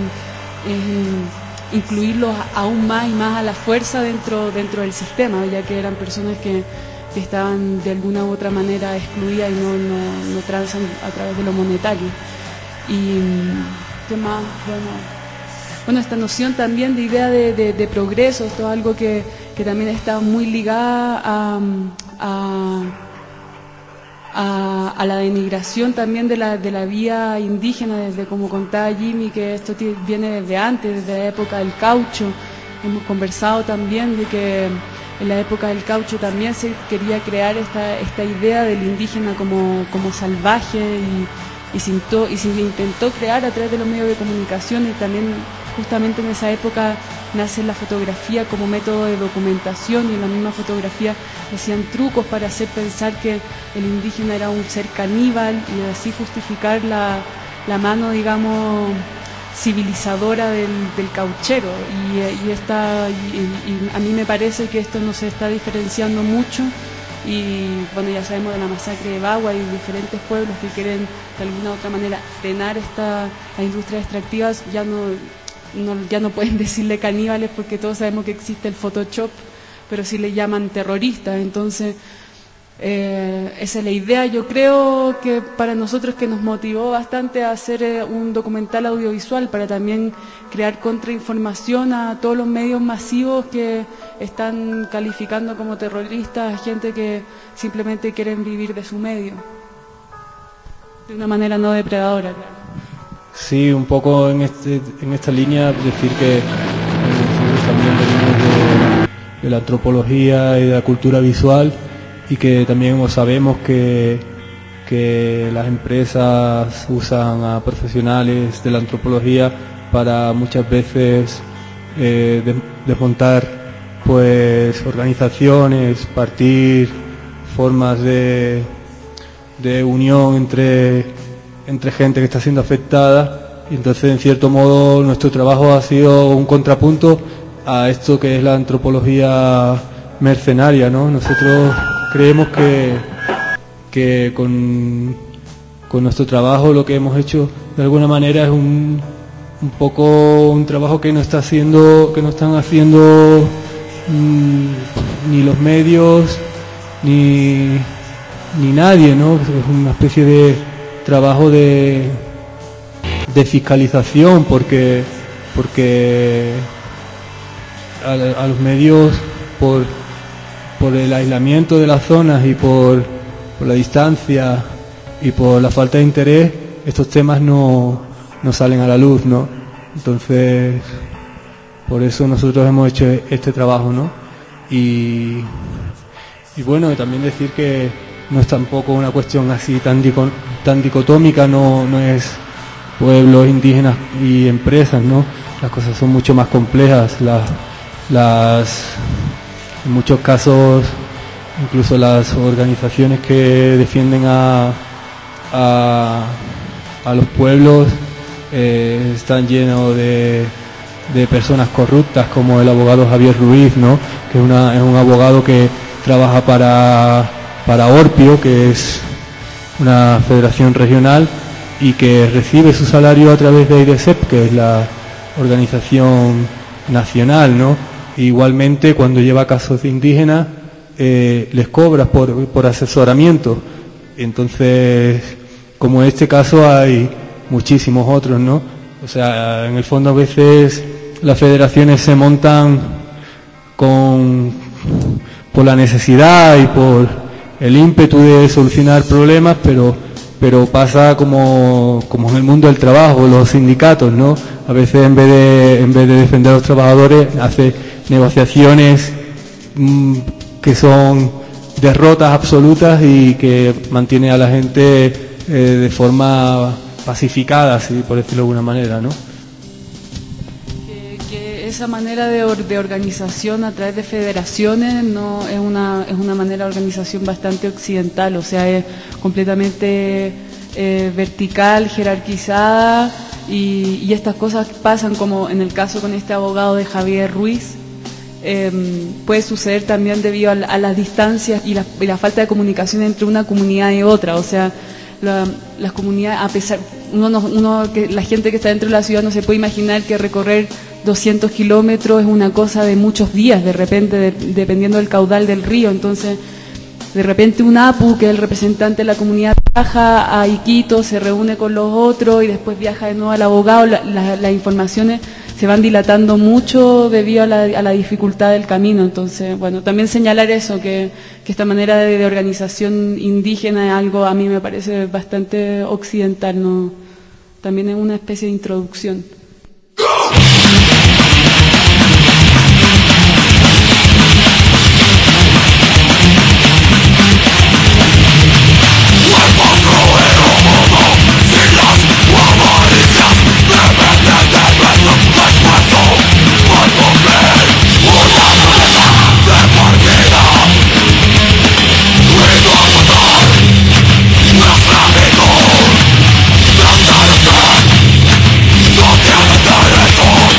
en incluirlos aún más y más a la fuerza dentro dentro del sistema, ya que eran personas que, que estaban de alguna u otra manera excluidas y no, no, no transan a través de lo monetario. Y qué más, bueno, bueno esta noción también de idea de, de, de progreso, esto es algo que, que también está muy ligada a, a A, a la denigración también de la, de la vía indígena, desde como contaba Jimmy, que esto t- viene desde antes, desde la época del caucho. Hemos conversado también de que en la época del caucho también se quería crear esta, esta idea del indígena como, como salvaje, y, y, sintó, y se intentó crear a través de los medios de comunicación, y también justamente en esa época nace la fotografía como método de documentación, y en la misma fotografía hacían trucos para hacer pensar que el indígena era un ser caníbal, y así justificar la, la mano, digamos, civilizadora del, del cauchero. Y, y, esta, y, y a mí me parece que esto no se está diferenciando mucho, y bueno, ya sabemos de la masacre de Bagua y diferentes pueblos que quieren de alguna u otra manera frenar esta, las industrias extractivas, ya no No, ya no pueden decirle caníbales porque todos sabemos que existe el Photoshop, pero sí le llaman terroristas. Entonces eh, esa es la idea, yo creo que para nosotros, que nos motivó bastante a hacer eh, un documental audiovisual, para también crear contrainformación a todos los medios masivos que están calificando como terroristas a gente que simplemente quieren vivir de su medio de una manera no depredadora, claro. Sí, un poco en este en esta línea, decir que eh, nosotros también venimos de, de la antropología y de la cultura visual, y que también sabemos que, que las empresas usan a profesionales de la antropología para muchas veces eh, de, desmontar pues organizaciones, partir formas de, de unión entre entre gente que está siendo afectada, y entonces en cierto modo nuestro trabajo ha sido un contrapunto a esto que es la antropología mercenaria, ¿no? Nosotros creemos que, que con, con nuestro trabajo lo que hemos hecho de alguna manera es un, un poco un trabajo que no está haciendo, que no están haciendo mmm, ni los medios ni, ni nadie, ¿no? Es una especie de trabajo de, de fiscalización, porque porque a, a los medios, por, por el aislamiento de las zonas y por, por la distancia y por la falta de interés, estos temas no, no salen a la luz, ¿no? Entonces, por eso nosotros hemos hecho este trabajo, ¿no? Y, y bueno, también decir que no es tampoco una cuestión así tan, dico, tan dicotómica, no, no es pueblos indígenas y empresas, ¿no? Las cosas son mucho más complejas. Las, las, en muchos casos incluso las organizaciones que defienden a, a, a los pueblos eh, están llenos de, de personas corruptas, como el abogado Javier Ruiz, ¿no? Que es, una, es un abogado que trabaja para, para Orpio, que es una federación regional, y que recibe su salario a través de AIDESEP, que es la organización nacional, ¿no? Igualmente, cuando lleva casos de indígenas, eh, les cobra por, por asesoramiento. Entonces, como en este caso, hay muchísimos otros, ¿no? O sea, en el fondo a veces las federaciones se montan con por la necesidad y por el ímpetu de solucionar problemas, pero pero pasa como, como en el mundo del trabajo, los sindicatos, ¿no? A veces en vez de en vez de defender a los trabajadores, hace negociaciones mmm, que son derrotas absolutas y que mantiene a la gente eh, de forma pacificada, así por decirlo de alguna manera, ¿no? Que, que esa manera de, or, de organización a través de federaciones no es una es una manera de organización bastante occidental, o sea, es completamente eh, vertical, jerarquizada, y, y estas cosas pasan, como en el caso con este abogado de Javier Ruiz. Eh, puede suceder también debido a, a las distancias y la, y la falta de comunicación entre una comunidad y otra, o sea, la, las comunidades, a pesar, uno, no, uno que la gente que está dentro de la ciudad no se puede imaginar que recorrer doscientos kilómetros es una cosa de muchos días, de repente, de, dependiendo del caudal del río. Entonces, de repente un APU, que es el representante de la comunidad, viaja a Iquitos, se reúne con los otros y después viaja de nuevo al abogado. La, la, las informaciones se van dilatando mucho debido a la, a la dificultad del camino. Entonces, bueno, también señalar eso, que, que esta manera de, de organización indígena es algo, a mí me parece bastante occidental, ¿no? También es una especie de introducción. No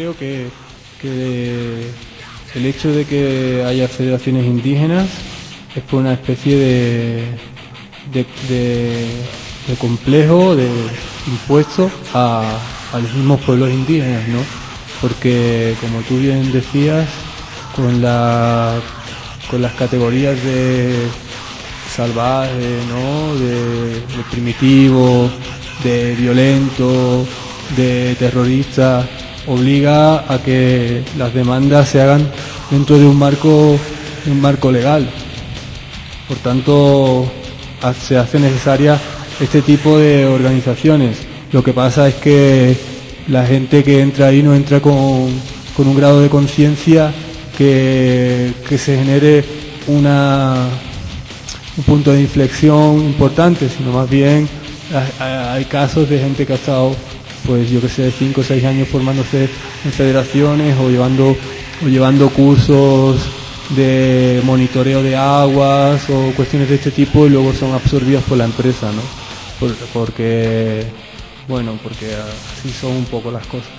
creo que, que el hecho de que haya federaciones indígenas es por una especie de, de, de, de complejo, de impuesto a, a los mismos pueblos indígenas, ¿no? Porque, como tú bien decías, con, la, con las categorías de salvaje, ¿no? de, de primitivo, de violento, de terrorista, obliga a que las demandas se hagan dentro de un marco, un marco legal. Por tanto, se hace necesaria este tipo de organizaciones. Lo que pasa es que la gente que entra ahí no entra con, con un grado de conciencia que, que se genere una, un punto de inflexión importante, sino más bien hay casos de gente que ha estado, pues yo que sé, cinco o seis años formándose en federaciones o llevando, o llevando cursos de monitoreo de aguas o cuestiones de este tipo y luego son absorbidas por la empresa, ¿no? Por, porque, bueno, porque así son un poco las cosas.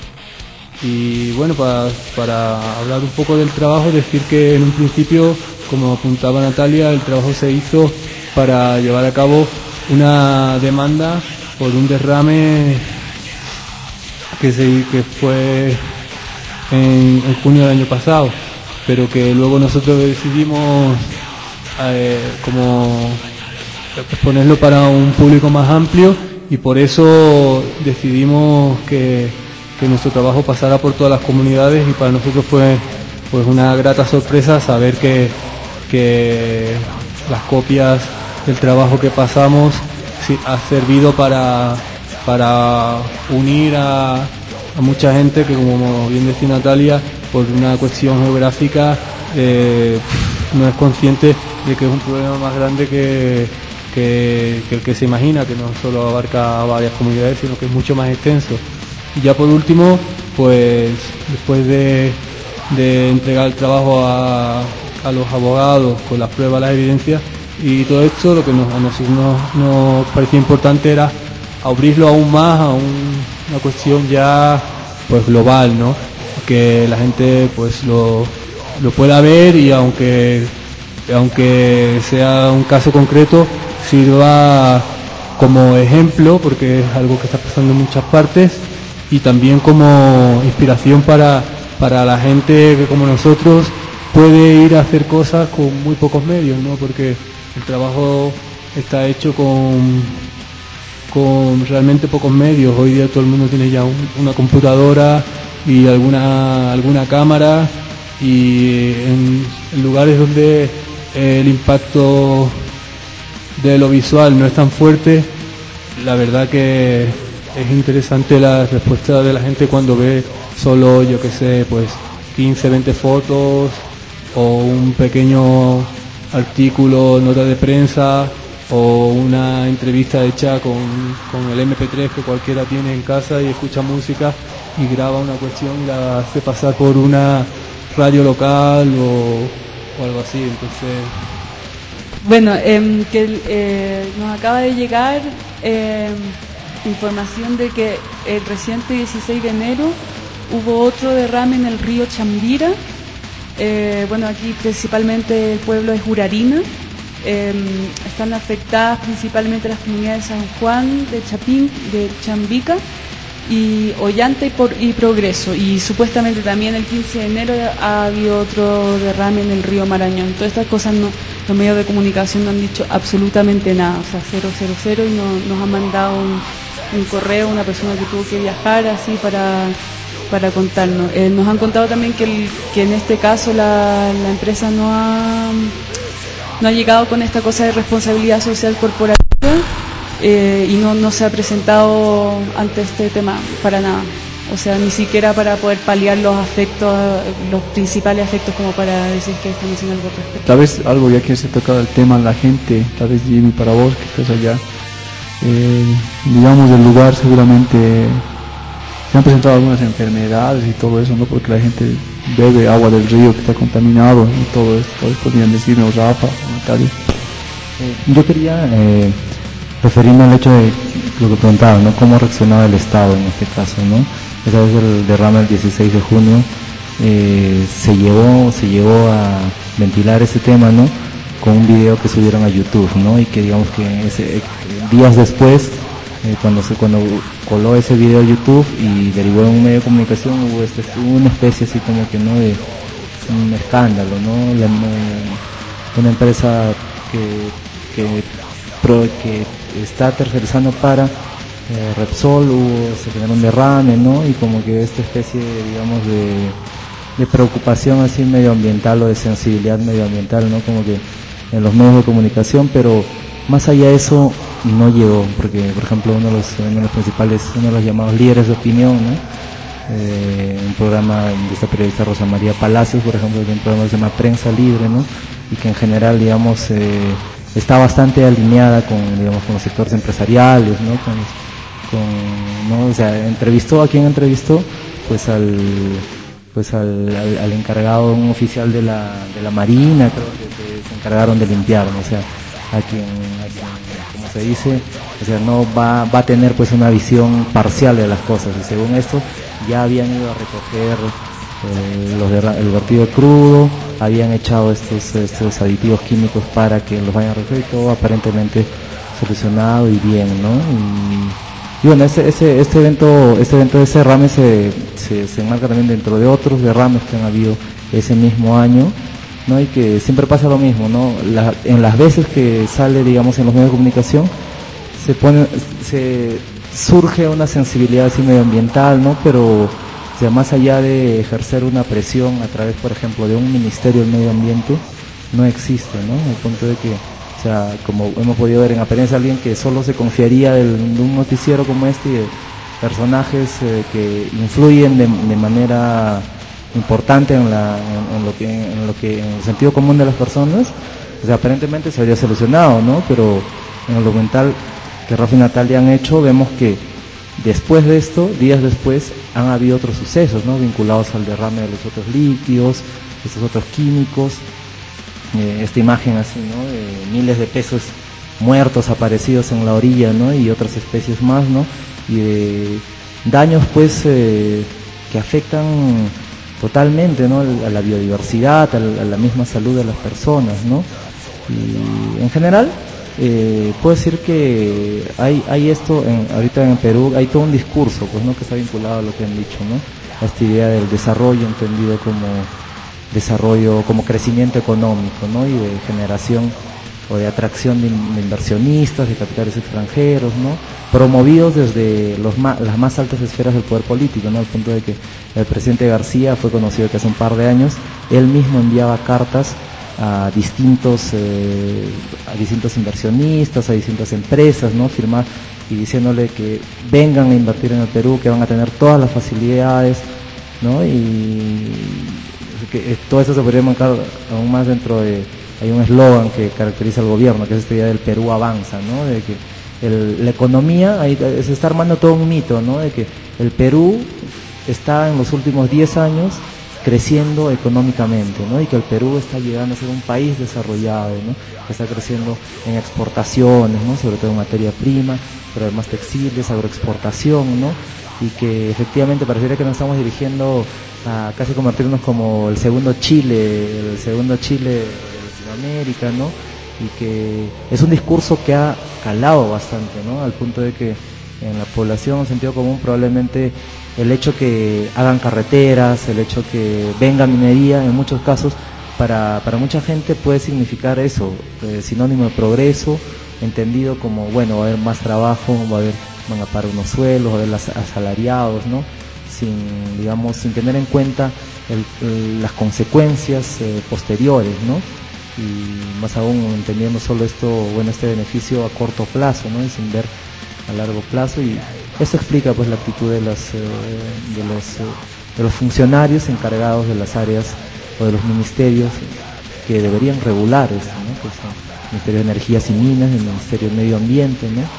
Y bueno, para, para hablar un poco del trabajo, decir que en un principio, como apuntaba Natalia, el trabajo se hizo para llevar a cabo una demanda por un derrame que, se, que fue en, en junio del año pasado, pero que luego nosotros decidimos eh, como exponerlo para un público más amplio y por eso decidimos que, que nuestro trabajo pasara por todas las comunidades y para nosotros fue pues una grata sorpresa saber que, que las copias del trabajo que pasamos sí, ha servido para, para unir a, a mucha gente que, como bien decía Natalia, por una cuestión geográfica eh, no es consciente de que es un problema más grande que, que, que el que se imagina, que no solo abarca varias comunidades, sino que es mucho más extenso. Y ya por último, pues después de, de entregar el trabajo a, a los abogados con las pruebas, las evidencias y todo esto, lo que nos, nos, nos, nos parecía importante era abrirlo aún más a un, una cuestión ya pues global, ¿no? Que la gente pues lo, lo pueda ver y aunque aunque sea un caso concreto sirva como ejemplo, porque es algo que está pasando en muchas partes, y también como inspiración para, para la gente que como nosotros puede ir a hacer cosas con muy pocos medios, ¿no? Porque el trabajo está hecho con, con realmente pocos medios. Hoy día todo el mundo tiene ya un, una computadora y alguna, alguna cámara, y en, en lugares donde el impacto de lo visual no es tan fuerte, la verdad que es interesante la respuesta de la gente cuando ve solo, yo que sé, pues quince, veinte fotos o un pequeño artículo, nota de prensa o una entrevista hecha con, con el eme pe tres que cualquiera tiene en casa y escucha música y graba una cuestión y la hace pasar por una radio local o, o algo así. Entonces, bueno, eh, que eh, nos acaba de llegar eh, información de que el reciente dieciséis de enero hubo otro derrame en el río Chambira. Eh, bueno, aquí principalmente el pueblo es Urarina. Eh, están afectadas principalmente las comunidades de San Juan, de Chapín, de Chambica y Ollanta y, por, y Progreso, y supuestamente también el quince de enero ha habido otro derrame en el río Marañón. Todas estas cosas no, los medios de comunicación no han dicho absolutamente nada, o sea, cero, cero, cero, y no, nos han mandado un, un correo, una persona que tuvo que viajar así para, para contarnos. Eh, nos han contado también que, el, que en este caso la, la empresa no ha, no ha llegado con esta cosa de responsabilidad social corporativa. Eh, y no, no se ha presentado ante este tema para nada, o sea, ni siquiera para poder paliar los afectos, los principales afectos, como para decir que están haciendo algo al respecto. Tal vez algo, ya que se ha tocado el tema, la gente, tal vez Jimmy, para vos que estás allá, eh, digamos del lugar seguramente se han presentado algunas enfermedades y todo eso, ¿no? Porque la gente bebe agua del río que está contaminado y todo esto. Tal vez podrían decirnos, Rafa o Natalia. Eh, yo quería eh, referirme al hecho de lo que preguntaba, ¿no? Cómo reaccionaba el Estado en este caso, ¿no? esa vez el derrame del dieciséis de junio, eh, se llevó, se llegó a ventilar ese tema, ¿no? Con un video que subieron a YouTube, ¿no? Y que digamos que ese, días después, eh, cuando se cuando coló ese video a YouTube y derivó en un medio de comunicación, hubo este, una especie así como que, ¿no? De un escándalo, ¿no? La, una empresa que, que, pro, que está tercerizando para eh, Repsol, hubo, se generó un derrame, ¿no? Y como que esta especie, digamos, de, de preocupación así medioambiental o de sensibilidad medioambiental, ¿no? Como que en los medios de comunicación, pero más allá de eso no llegó, porque por ejemplo uno de los, uno de los principales, uno de los llamados líderes de opinión, ¿no? Eh, un programa de esta periodista Rosa María Palacios, por ejemplo, de un programa que se llama Prensa Libre, ¿no? Y que en general, digamos, eh, está bastante alineada con, digamos, con los sectores empresariales, ¿no? Con, con, ¿no? O sea, entrevistó, ¿a quién entrevistó? Pues al pues al, al, al encargado, un oficial de la, de la Marina, creo que, que se encargaron de limpiar, ¿no? O sea, a quien, a quien, como se dice, o sea, no va, va a tener pues una visión parcial de las cosas, y según esto ya habían ido a recoger eh, los de, el vertido crudo, habían echado estos, estos aditivos químicos para que los vayan a recoger, y todo aparentemente solucionado y bien, ¿no? Y, Y bueno, ese, ese, este evento, este evento de ese derrame se, se, se enmarca también dentro de otros derrames que han habido ese mismo año, ¿no? Y que siempre pasa lo mismo, ¿no? La, en las veces que sale, digamos, en los medios de comunicación, se pone, se surge una sensibilidad así medioambiental, ¿no? Pero, o sea, más allá de ejercer una presión a través, por ejemplo, de un ministerio del medio ambiente, no existe, ¿no? Al punto de que, o sea, como hemos podido ver en apariencia, alguien que solo se confiaría del, de un noticiero como este y de personajes eh, que influyen de, de manera importante en, la, en, en, lo que, en lo que en el sentido común de las personas, o sea, aparentemente se habría solucionado, ¿no? Pero en el documental que Rafa y Natalia han hecho, vemos que después de esto, días después, han habido otros sucesos, ¿no? Vinculados al derrame de los otros líquidos, estos otros químicos. Eh, esta imagen así, ¿no? De miles de peces muertos aparecidos en la orilla, ¿no? Y otras especies más, ¿no? Y de daños, pues, eh, que afectan totalmente, ¿no? A la biodiversidad, a la, a la misma salud de las personas, ¿no? Y en general, eh, puedo decir que hay, hay esto, en, ahorita en Perú, hay todo un discurso, pues, ¿no? Que está vinculado a lo que han dicho, ¿no? A esta idea del desarrollo entendido como desarrollo, como crecimiento económico, ¿no? Y de generación o de atracción de, in, de inversionistas, de capitales extranjeros, ¿no? Promovidos desde los ma, las más altas esferas del poder político, ¿no? Al punto de que el presidente García fue conocido que hace un par de años, él mismo enviaba cartas a distintos eh, a distintos inversionistas, a distintas empresas, ¿no? Firmar y diciéndole que vengan a invertir en el Perú, que van a tener todas las facilidades, ¿no? Y que todo eso se podría marcar aún más dentro de, hay un eslogan que caracteriza al gobierno, que es esta idea del Perú avanza, ¿no? De que el, la economía, ahí se está armando todo un mito, ¿no? De que el Perú está en los últimos diez años creciendo económicamente, ¿no? Y que el Perú está llegando a ser un país desarrollado, ¿no? Que está creciendo en exportaciones, ¿no? Sobre todo en materia prima, pero además textiles, agroexportación, ¿no? Y que efectivamente pareciera que nos estamos dirigiendo a casi convertirnos como el segundo Chile, el segundo Chile de Latinoamérica, ¿no? Y que es un discurso que ha calado bastante, ¿no? Al punto de que en la población, en sentido común, probablemente el hecho que hagan carreteras, el hecho que venga minería, en muchos casos, para, para mucha gente puede significar eso, eh, sinónimo de progreso, entendido como, bueno, va a haber más trabajo, va a haber, van a pagar unos suelos, va a haber las asalariados, ¿no? Sin, digamos, sin tener en cuenta el, el, las consecuencias eh, posteriores, ¿no? Y más aún entendiendo solo esto, bueno, este beneficio a corto plazo, ¿no? Y sin ver a largo plazo, y esto explica pues la actitud de los, eh, de los, eh, de los funcionarios encargados de las áreas o de los ministerios que deberían regular esto, ¿no? Pues, el Ministerio de Energías y Minas, el Ministerio de Medio Ambiente, ¿no?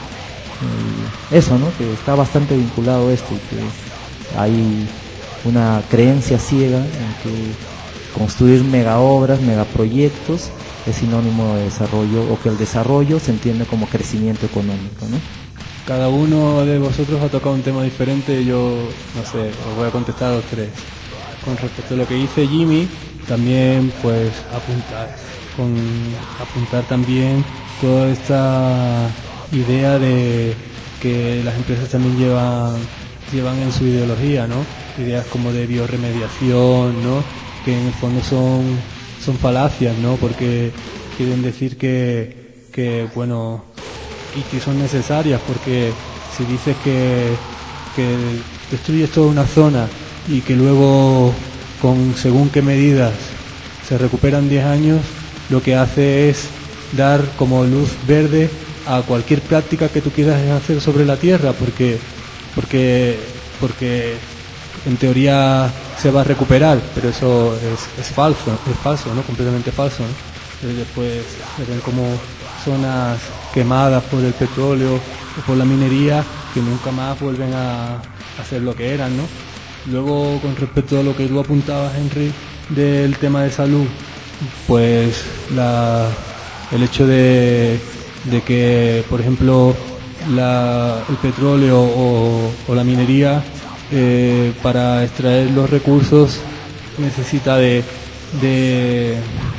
Y eso, ¿no? Que está bastante vinculado a esto, y que hay una creencia ciega en que construir megaobras, megaproyectos es sinónimo de desarrollo, o que el desarrollo se entiende como crecimiento económico, ¿no? cada uno de vosotros ha tocado un tema diferente. Yo, no sé, os voy a contestar a los tres. Con respecto a lo que dice Jimmy, también pues apuntar, con apuntar también toda esta idea de que las empresas también llevan llevan en su ideología, ¿no? Ideas como de biorremediación, ¿no? Que en el fondo son son falacias, ¿no? Porque quieren decir que que bueno, y que son necesarias, porque si dices que que destruyes toda una zona y que luego con según qué medidas se recuperan diez años, lo que hace es dar como luz verde a cualquier práctica que tú quieras hacer sobre la tierra, porque porque porque en teoría se va a recuperar, pero eso es, es falso, es falso, ¿no? Completamente falso, ¿no? Después se ven como zonas quemadas por el petróleo o por la minería que nunca más vuelven a hacer lo que eran, ¿no? Luego, con respecto a lo que tú apuntabas, Henry, del tema de salud, pues la, el hecho de, de que, por ejemplo, la, el petróleo o, o la minería, eh, para extraer los recursos necesita de, de,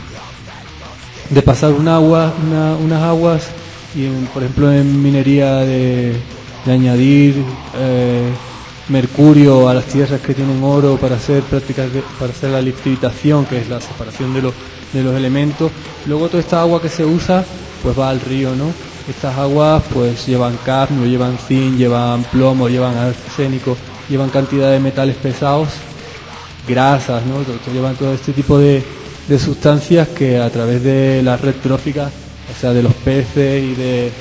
de pasar un agua, una, unas aguas, y en, por ejemplo en minería de, de añadir eh, mercurio a las tierras que tienen oro para hacer prácticas de, para hacer la lixiviación, que es la separación de los de los elementos. Luego toda esta agua que se usa pues va al río, ¿no? Estas aguas pues llevan cadmio, llevan zinc, llevan plomo, llevan arsénico, llevan cantidad de metales pesados, grasas, ¿no? Llevan todo este tipo de, de sustancias que a través de la red trófica, o sea, de los peces y de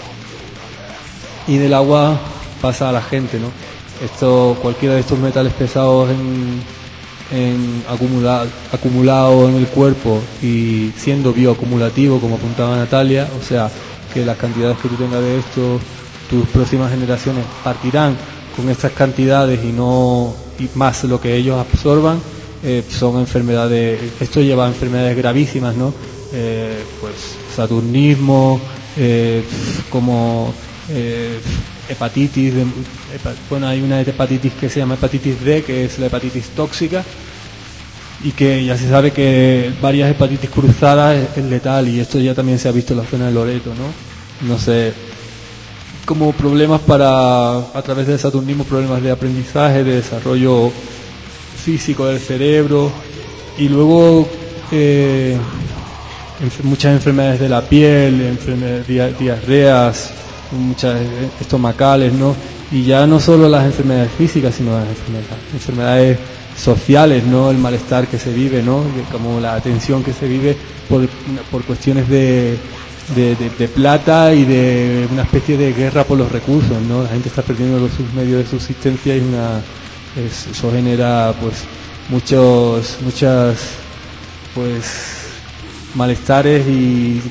y del agua, pasa a la gente, ¿no? Esto, cualquiera de estos metales pesados en, en acumulado, acumulado en el cuerpo y siendo bioacumulativo, como apuntaba Natalia, o sea, que las cantidades que tú tengas de esto, tus próximas generaciones partirán con estas cantidades y no y más lo que ellos absorban, eh, son enfermedades, esto lleva a enfermedades gravísimas, ¿no? Eh, pues saturnismo, eh, como eh, hepatitis, de, hepa, bueno, hay una hepatitis que se llama hepatitis D, que es la hepatitis tóxica, y que ya se sabe que varias hepatitis cruzadas es, es letal, y esto ya también se ha visto en la zona de Loreto, ¿no? No sé, como problemas para, a través del saturnismo, problemas de aprendizaje, de desarrollo físico del cerebro, y luego eh, enf- muchas enfermedades de la piel, enfermedades, dia- diarreas, muchas estomacales, ¿no? Y ya no solo las enfermedades físicas, sino las enfermedades, enfermedades sociales, ¿no? El malestar que se vive, ¿no? Como la tensión que se vive por, por cuestiones de, de, de, de plata y de una especie de guerra por los recursos, ¿no? La gente está perdiendo los sus medios de subsistencia y una es, eso genera pues muchos muchas pues malestares y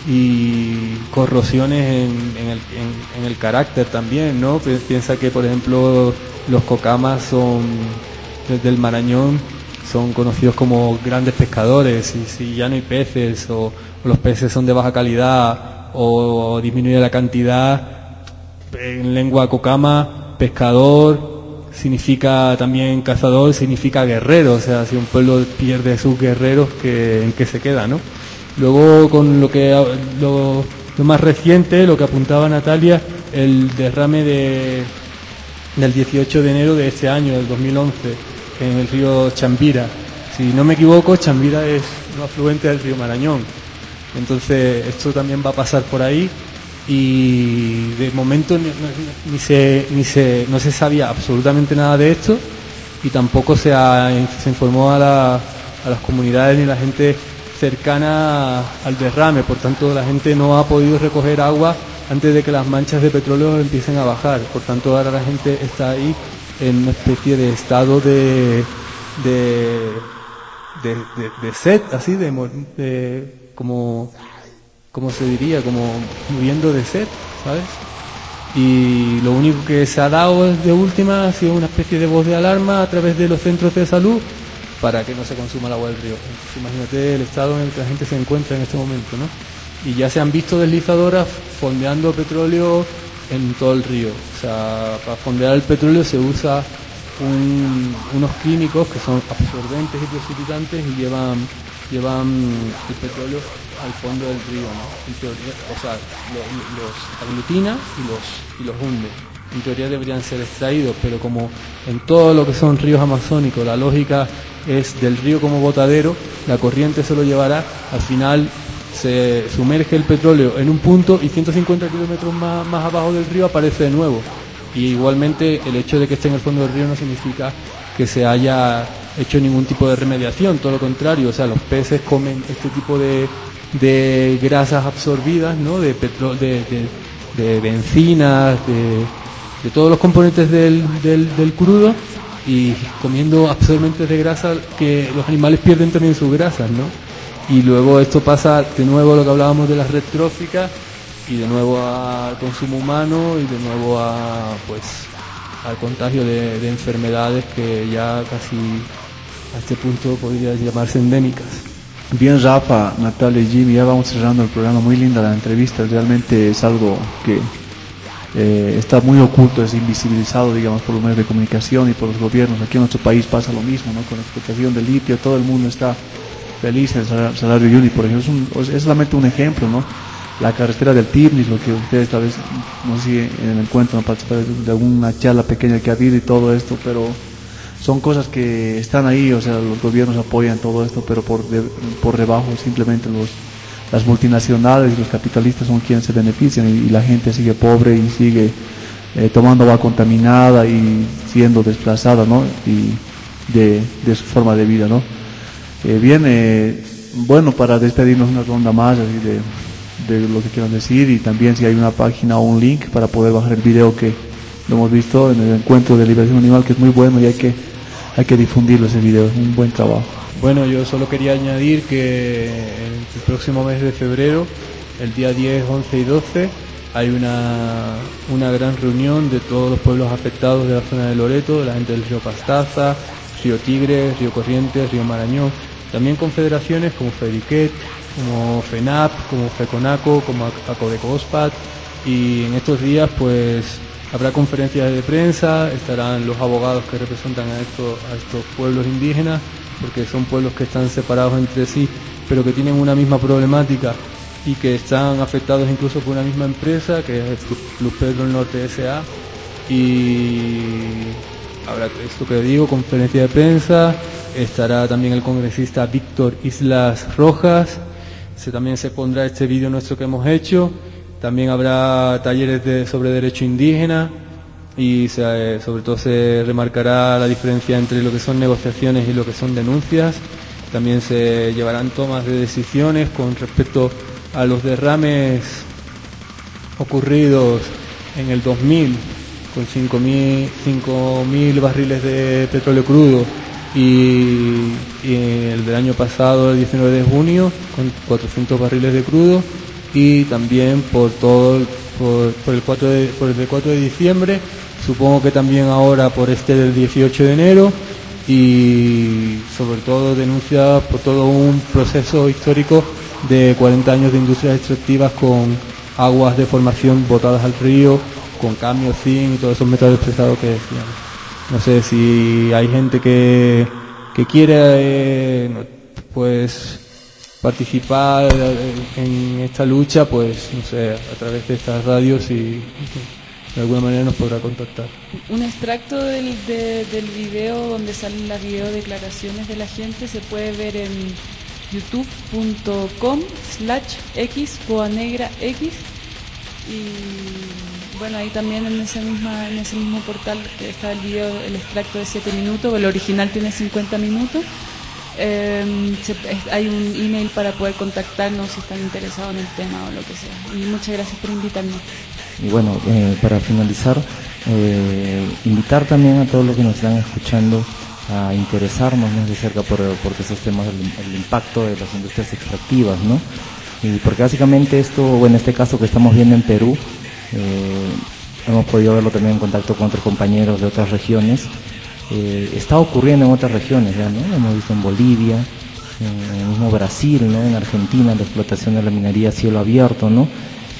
y corrosiones en, en, el, en, en el carácter también, ¿no? Piensa que, por ejemplo, los cocamas son, desde el Marañón, son conocidos como grandes pescadores, y si ya no hay peces, o, o los peces son de baja calidad, o, o disminuye la cantidad, en lengua cocama, pescador significa también cazador, significa guerrero, o sea, si un pueblo pierde a sus guerreros, que, ¿en qué se queda, no? Luego, con lo que lo, lo más reciente, lo que apuntaba Natalia, el derrame de, del dieciocho de enero de este año, del dos mil once, en el río Chambira. Si no me equivoco, Chambira es un afluente del río Marañón. Entonces, esto también va a pasar por ahí, y de momento ni, ni, se, ni se, no se sabía absolutamente nada de esto, y tampoco se, ha, se informó a, la, a las comunidades ni a la gente cercana al derrame. Por tanto, la gente no ha podido recoger agua antes de que las manchas de petróleo empiecen a bajar. Por tanto, ahora la gente está ahí en una especie de estado de de de, de, de sed, así de, de como como se diría, como muriendo de sed, ¿sabes? Y lo único que se ha dado de última ha sido una especie de voz de alarma a través de los centros de salud para que no se consuma el agua del río. Entonces, imagínate el estado en el que la gente se encuentra en este momento, ¿no? Y ya se han visto deslizadoras fondeando petróleo en todo el río. O sea, para fondear el petróleo se usa un, unos químicos que son absorbentes y precipitantes y llevan, llevan el petróleo al fondo del río, ¿no? En teoría, o sea, lo- los aglutina y los, y los hunde. En teoría deberían ser extraídos, pero como en todo lo que son ríos amazónicos la lógica es del río como botadero, la corriente se lo llevará, al final se sumerge el petróleo en un punto y ciento cincuenta kilómetros más, más abajo del río aparece de nuevo. Y igualmente el hecho de que esté en el fondo del río no significa que se haya hecho ningún tipo de remediación, todo lo contrario, o sea, los peces comen este tipo de, de grasas absorbidas, ¿no? De, petro, de, de, de bencinas, de, de todos los componentes del, del, del crudo, y comiendo absorbentes de grasa que los animales pierden también sus grasas, ¿no? Y luego esto pasa de nuevo a lo que hablábamos de las red tróficas y de nuevo al consumo humano y de nuevo a pues al contagio de, de enfermedades que ya casi a este punto podría llamarse endémicas. Bien, Rafa, Natalia y Jimmy, ya vamos cerrando el programa. Muy linda la entrevista, realmente es algo que eh, está muy oculto, es invisibilizado, digamos, por los medios de comunicación y por los gobiernos. Aquí en nuestro país pasa lo mismo, ¿no? Con la explotación del litio, todo el mundo está feliz en el salario, salario Uyuni, por ejemplo, es, un, es solamente un ejemplo, ¿no? La carretera del Tigris, lo que ustedes tal vez, no sé si en el encuentro no participaron de, de alguna charla pequeña que ha habido y todo esto, pero son cosas que están ahí, o sea, los gobiernos apoyan todo esto, pero por, de, por debajo simplemente los, las multinacionales y los capitalistas son quienes se benefician y, y la gente sigue pobre y sigue eh, tomando agua contaminada y siendo desplazada, ¿no? Y de, de su forma de vida, ¿no? Eh, bien, eh, bueno, para despedirnos una ronda más así de, de lo que quieran decir, y también si hay una página o un link para poder bajar el video que lo hemos visto en el encuentro de liberación animal, que es muy bueno y hay que, hay que difundirlo ese video, es un buen trabajo. Bueno, yo solo quería añadir que en el próximo mes de febrero, el día diez, once y doce, hay una, una gran reunión de todos los pueblos afectados de la zona de Loreto, de la gente del río Pastaza, río Tigre, río Corrientes, río Marañón, también confederaciones como Fedriquet, como FENAP, como FECONACO, como ACODECOSPAT, y en estos días pues habrá conferencias de prensa, estarán los abogados que representan a estos, a estos pueblos indígenas, porque son pueblos que están separados entre sí, pero que tienen una misma problemática y que están afectados incluso por una misma empresa, que es el Club Petro del Norte S A, y habrá esto que digo, conferencia de prensa, estará también el congresista Víctor Islas Rojas, se, también se pondrá este vídeo nuestro que hemos hecho, también habrá talleres de, sobre derecho indígena y se, sobre todo se remarcará la diferencia entre lo que son negociaciones y lo que son denuncias, también se llevarán tomas de decisiones con respecto a los derrames ocurridos en el dos mil con cinco mil barriles de petróleo crudo y, y el del año pasado, el diecinueve de junio, con cuatrocientos barriles de crudo, y también por todo por, por el cuatro de, por el cuatro de diciembre, supongo que también ahora por este del dieciocho de enero, y sobre todo denuncia por todo un proceso histórico de cuarenta años de industrias extractivas con aguas de formación botadas al río, con cadmio, zinc y todos esos metales pesados que decían. No sé si hay gente que, que quiere eh, pues participar en esta lucha, pues no sé, a través de estas radios, y de alguna manera nos podrá contactar. Un extracto del, de, del video donde salen las video declaraciones de la gente se puede ver en youtube punto com slash x boa negra x, y bueno, ahí también en ese misma en ese mismo portal que está el video, el extracto de siete minutos, el original tiene cincuenta minutos. Eh, se, hay un email para poder contactarnos si están interesados en el tema o lo que sea, y muchas gracias por invitarnos. Y bueno, eh, para finalizar, eh, invitar también a todos los que nos están escuchando a interesarnos más de cerca por, por esos temas del el impacto de las industrias extractivas, ¿no? Y porque básicamente esto, bueno, en este caso que estamos viendo en Perú, eh, hemos podido verlo también en contacto con otros compañeros de otras regiones, eh, está ocurriendo en otras regiones ya, ¿no? Lo hemos visto en Bolivia, en el mismo Brasil, ¿no? En Argentina, la explotación de la minería a cielo abierto, ¿no?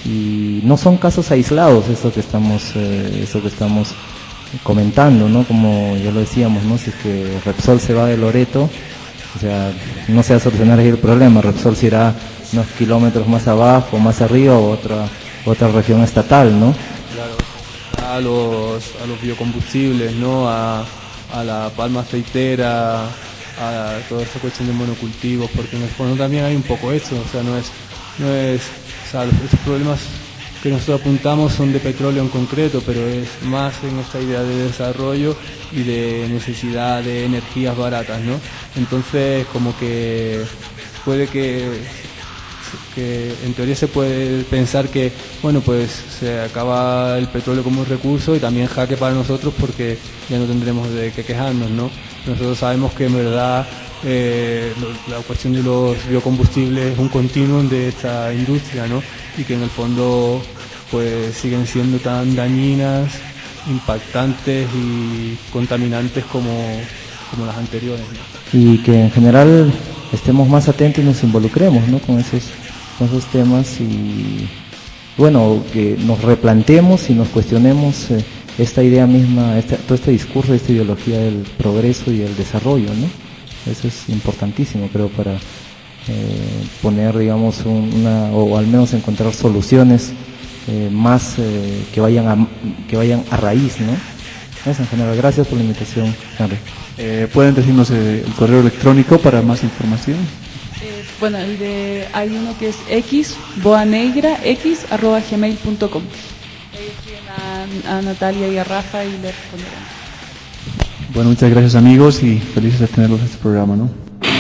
Y no son casos aislados eso que estamos, eh, eso que estamos comentando, ¿no? Como ya lo decíamos, ¿no? Si es que Repsol se va de Loreto, o sea, no se va a solucionar ahí el problema. Repsol se irá unos kilómetros más abajo, más arriba, o otra, otra región estatal, ¿no? Claro, a los, a los biocombustibles, ¿no? A, a la palma aceitera, a toda esta cuestión de monocultivos, porque en el fondo también hay un poco eso, o sea, no es, no es, o sea, estos problemas que nosotros apuntamos son de petróleo en concreto, pero es más en esta idea de desarrollo y de necesidad de energías baratas, ¿no? Entonces, como que puede que, que en teoría se puede pensar que, bueno, pues se acaba el petróleo como un recurso y también jaque para nosotros porque ya no tendremos de qué quejarnos, ¿no? Nosotros sabemos que en verdad eh, lo, la cuestión de los biocombustibles es un continuum de esta industria, ¿no? Y que en el fondo pues siguen siendo tan dañinas, impactantes y contaminantes como, como las anteriores, ¿no? Y que en general estemos más atentos y nos involucremos, ¿no? con esos con esos temas, y bueno, que nos replanteemos y nos cuestionemos eh, esta idea misma, este, todo este discurso, esta ideología del progreso y el desarrollo, ¿no? Eso es importantísimo, creo, para eh, poner, digamos, un, una, o al menos encontrar soluciones eh, más eh, que vayan a que vayan a raíz, ¿no? Eso en general. Gracias por la invitación, Henry. Eh, Pueden decirnos eh, el correo electrónico para más información. Eh, bueno, el de, hay uno que es x, boanegra, x, arroba gmail punto com. A, a Natalia y a Rafa y le responderán. Bueno, muchas gracias, amigos, y felices de tenerlos en este programa, ¿no?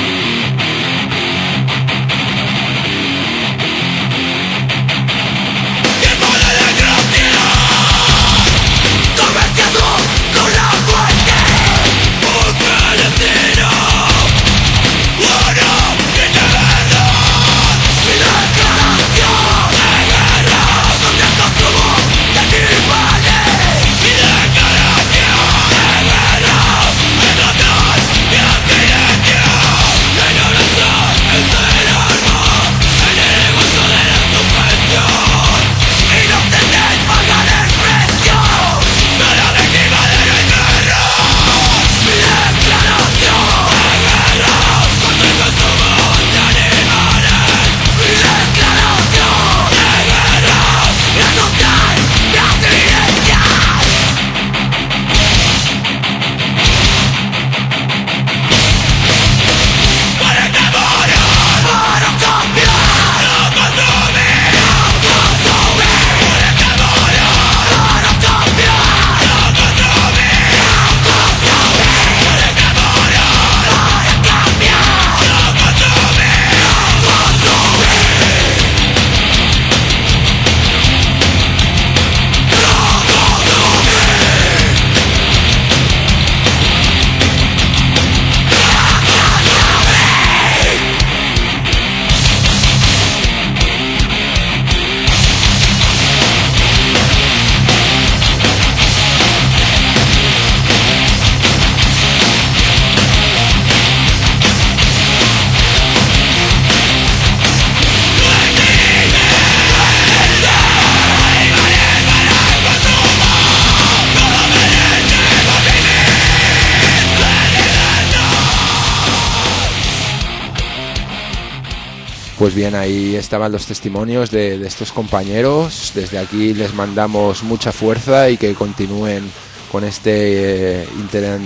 Pues bien, ahí estaban los testimonios de, de estos compañeros. Desde aquí les mandamos mucha fuerza y que continúen con este eh,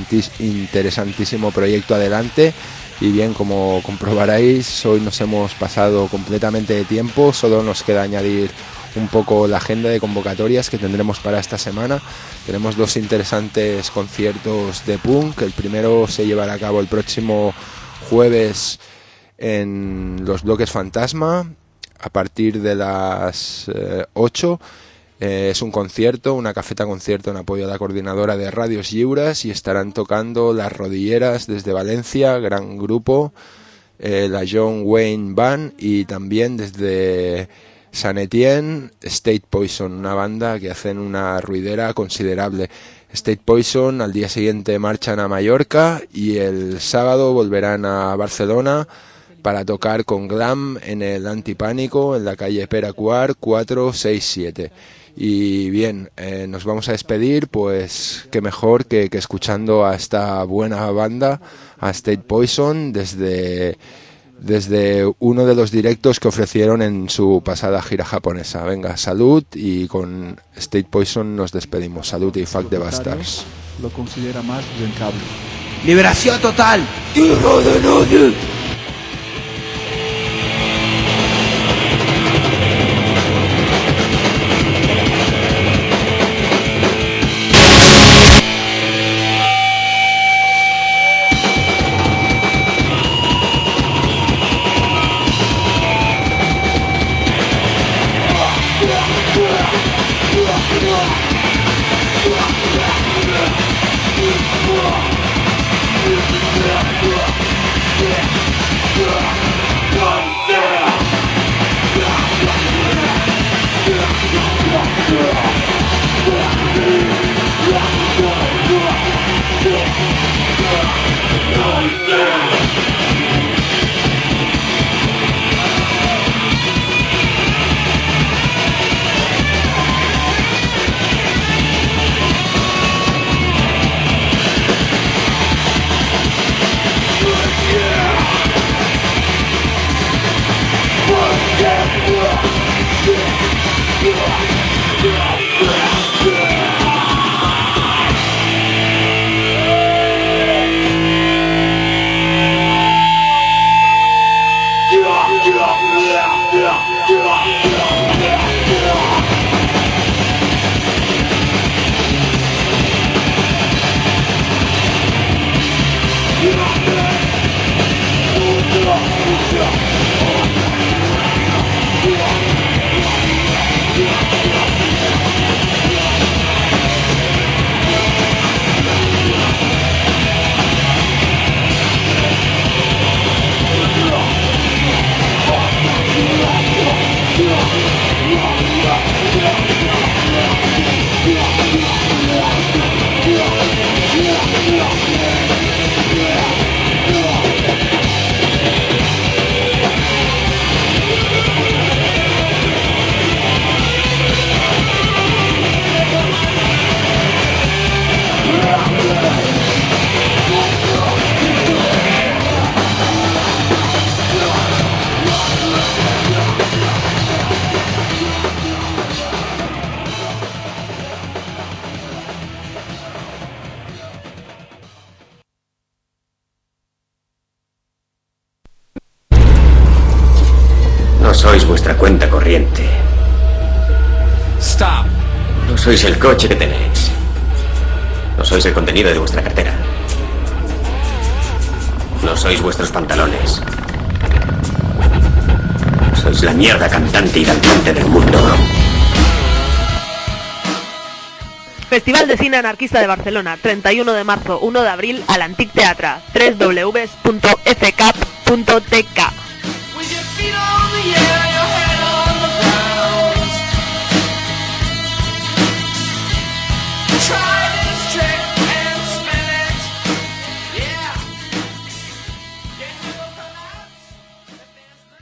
interesantísimo proyecto adelante. Y bien, como comprobaréis, hoy nos hemos pasado completamente de tiempo. Solo nos queda añadir un poco la agenda de convocatorias que tendremos para esta semana. Tenemos dos interesantes conciertos de punk. El primero se llevará a cabo el próximo jueves en los Bloques Fantasma a partir de las eh, ocho. Eh, es un concierto, una cafeta concierto en apoyo a la coordinadora de Radios Lliures, y estarán tocando Las Rodilleras desde Valencia, gran grupo, eh, la John Wayne Band, y también desde San Etienne, State Poison, una banda que hacen una ruidera considerable. State Poison al día siguiente marchan a Mallorca y el sábado volverán a Barcelona para tocar con Glam en el Antipánico, en la calle Peracuar cuatro seis siete. Y bien, eh, nos vamos a despedir, pues qué mejor que, que escuchando a esta buena banda, a State Poison, desde, desde uno de los directos que ofrecieron en su pasada gira japonesa. Venga, salud, y con State Poison nos despedimos. Salud y fuck the bastards. Lo considera más rentable. ¡Liberación total! ¡Tierra de nadie! Sois vuestra cuenta corriente. Stop. No sois el coche que tenéis. No sois el contenido de vuestra cartera. No sois vuestros pantalones. Sois la mierda cantante y danzante del mundo. Festival de Cine Anarquista de Barcelona, treinta y uno de marzo, uno de abril, al Antic Teatre, w w w punto f cap punto t k.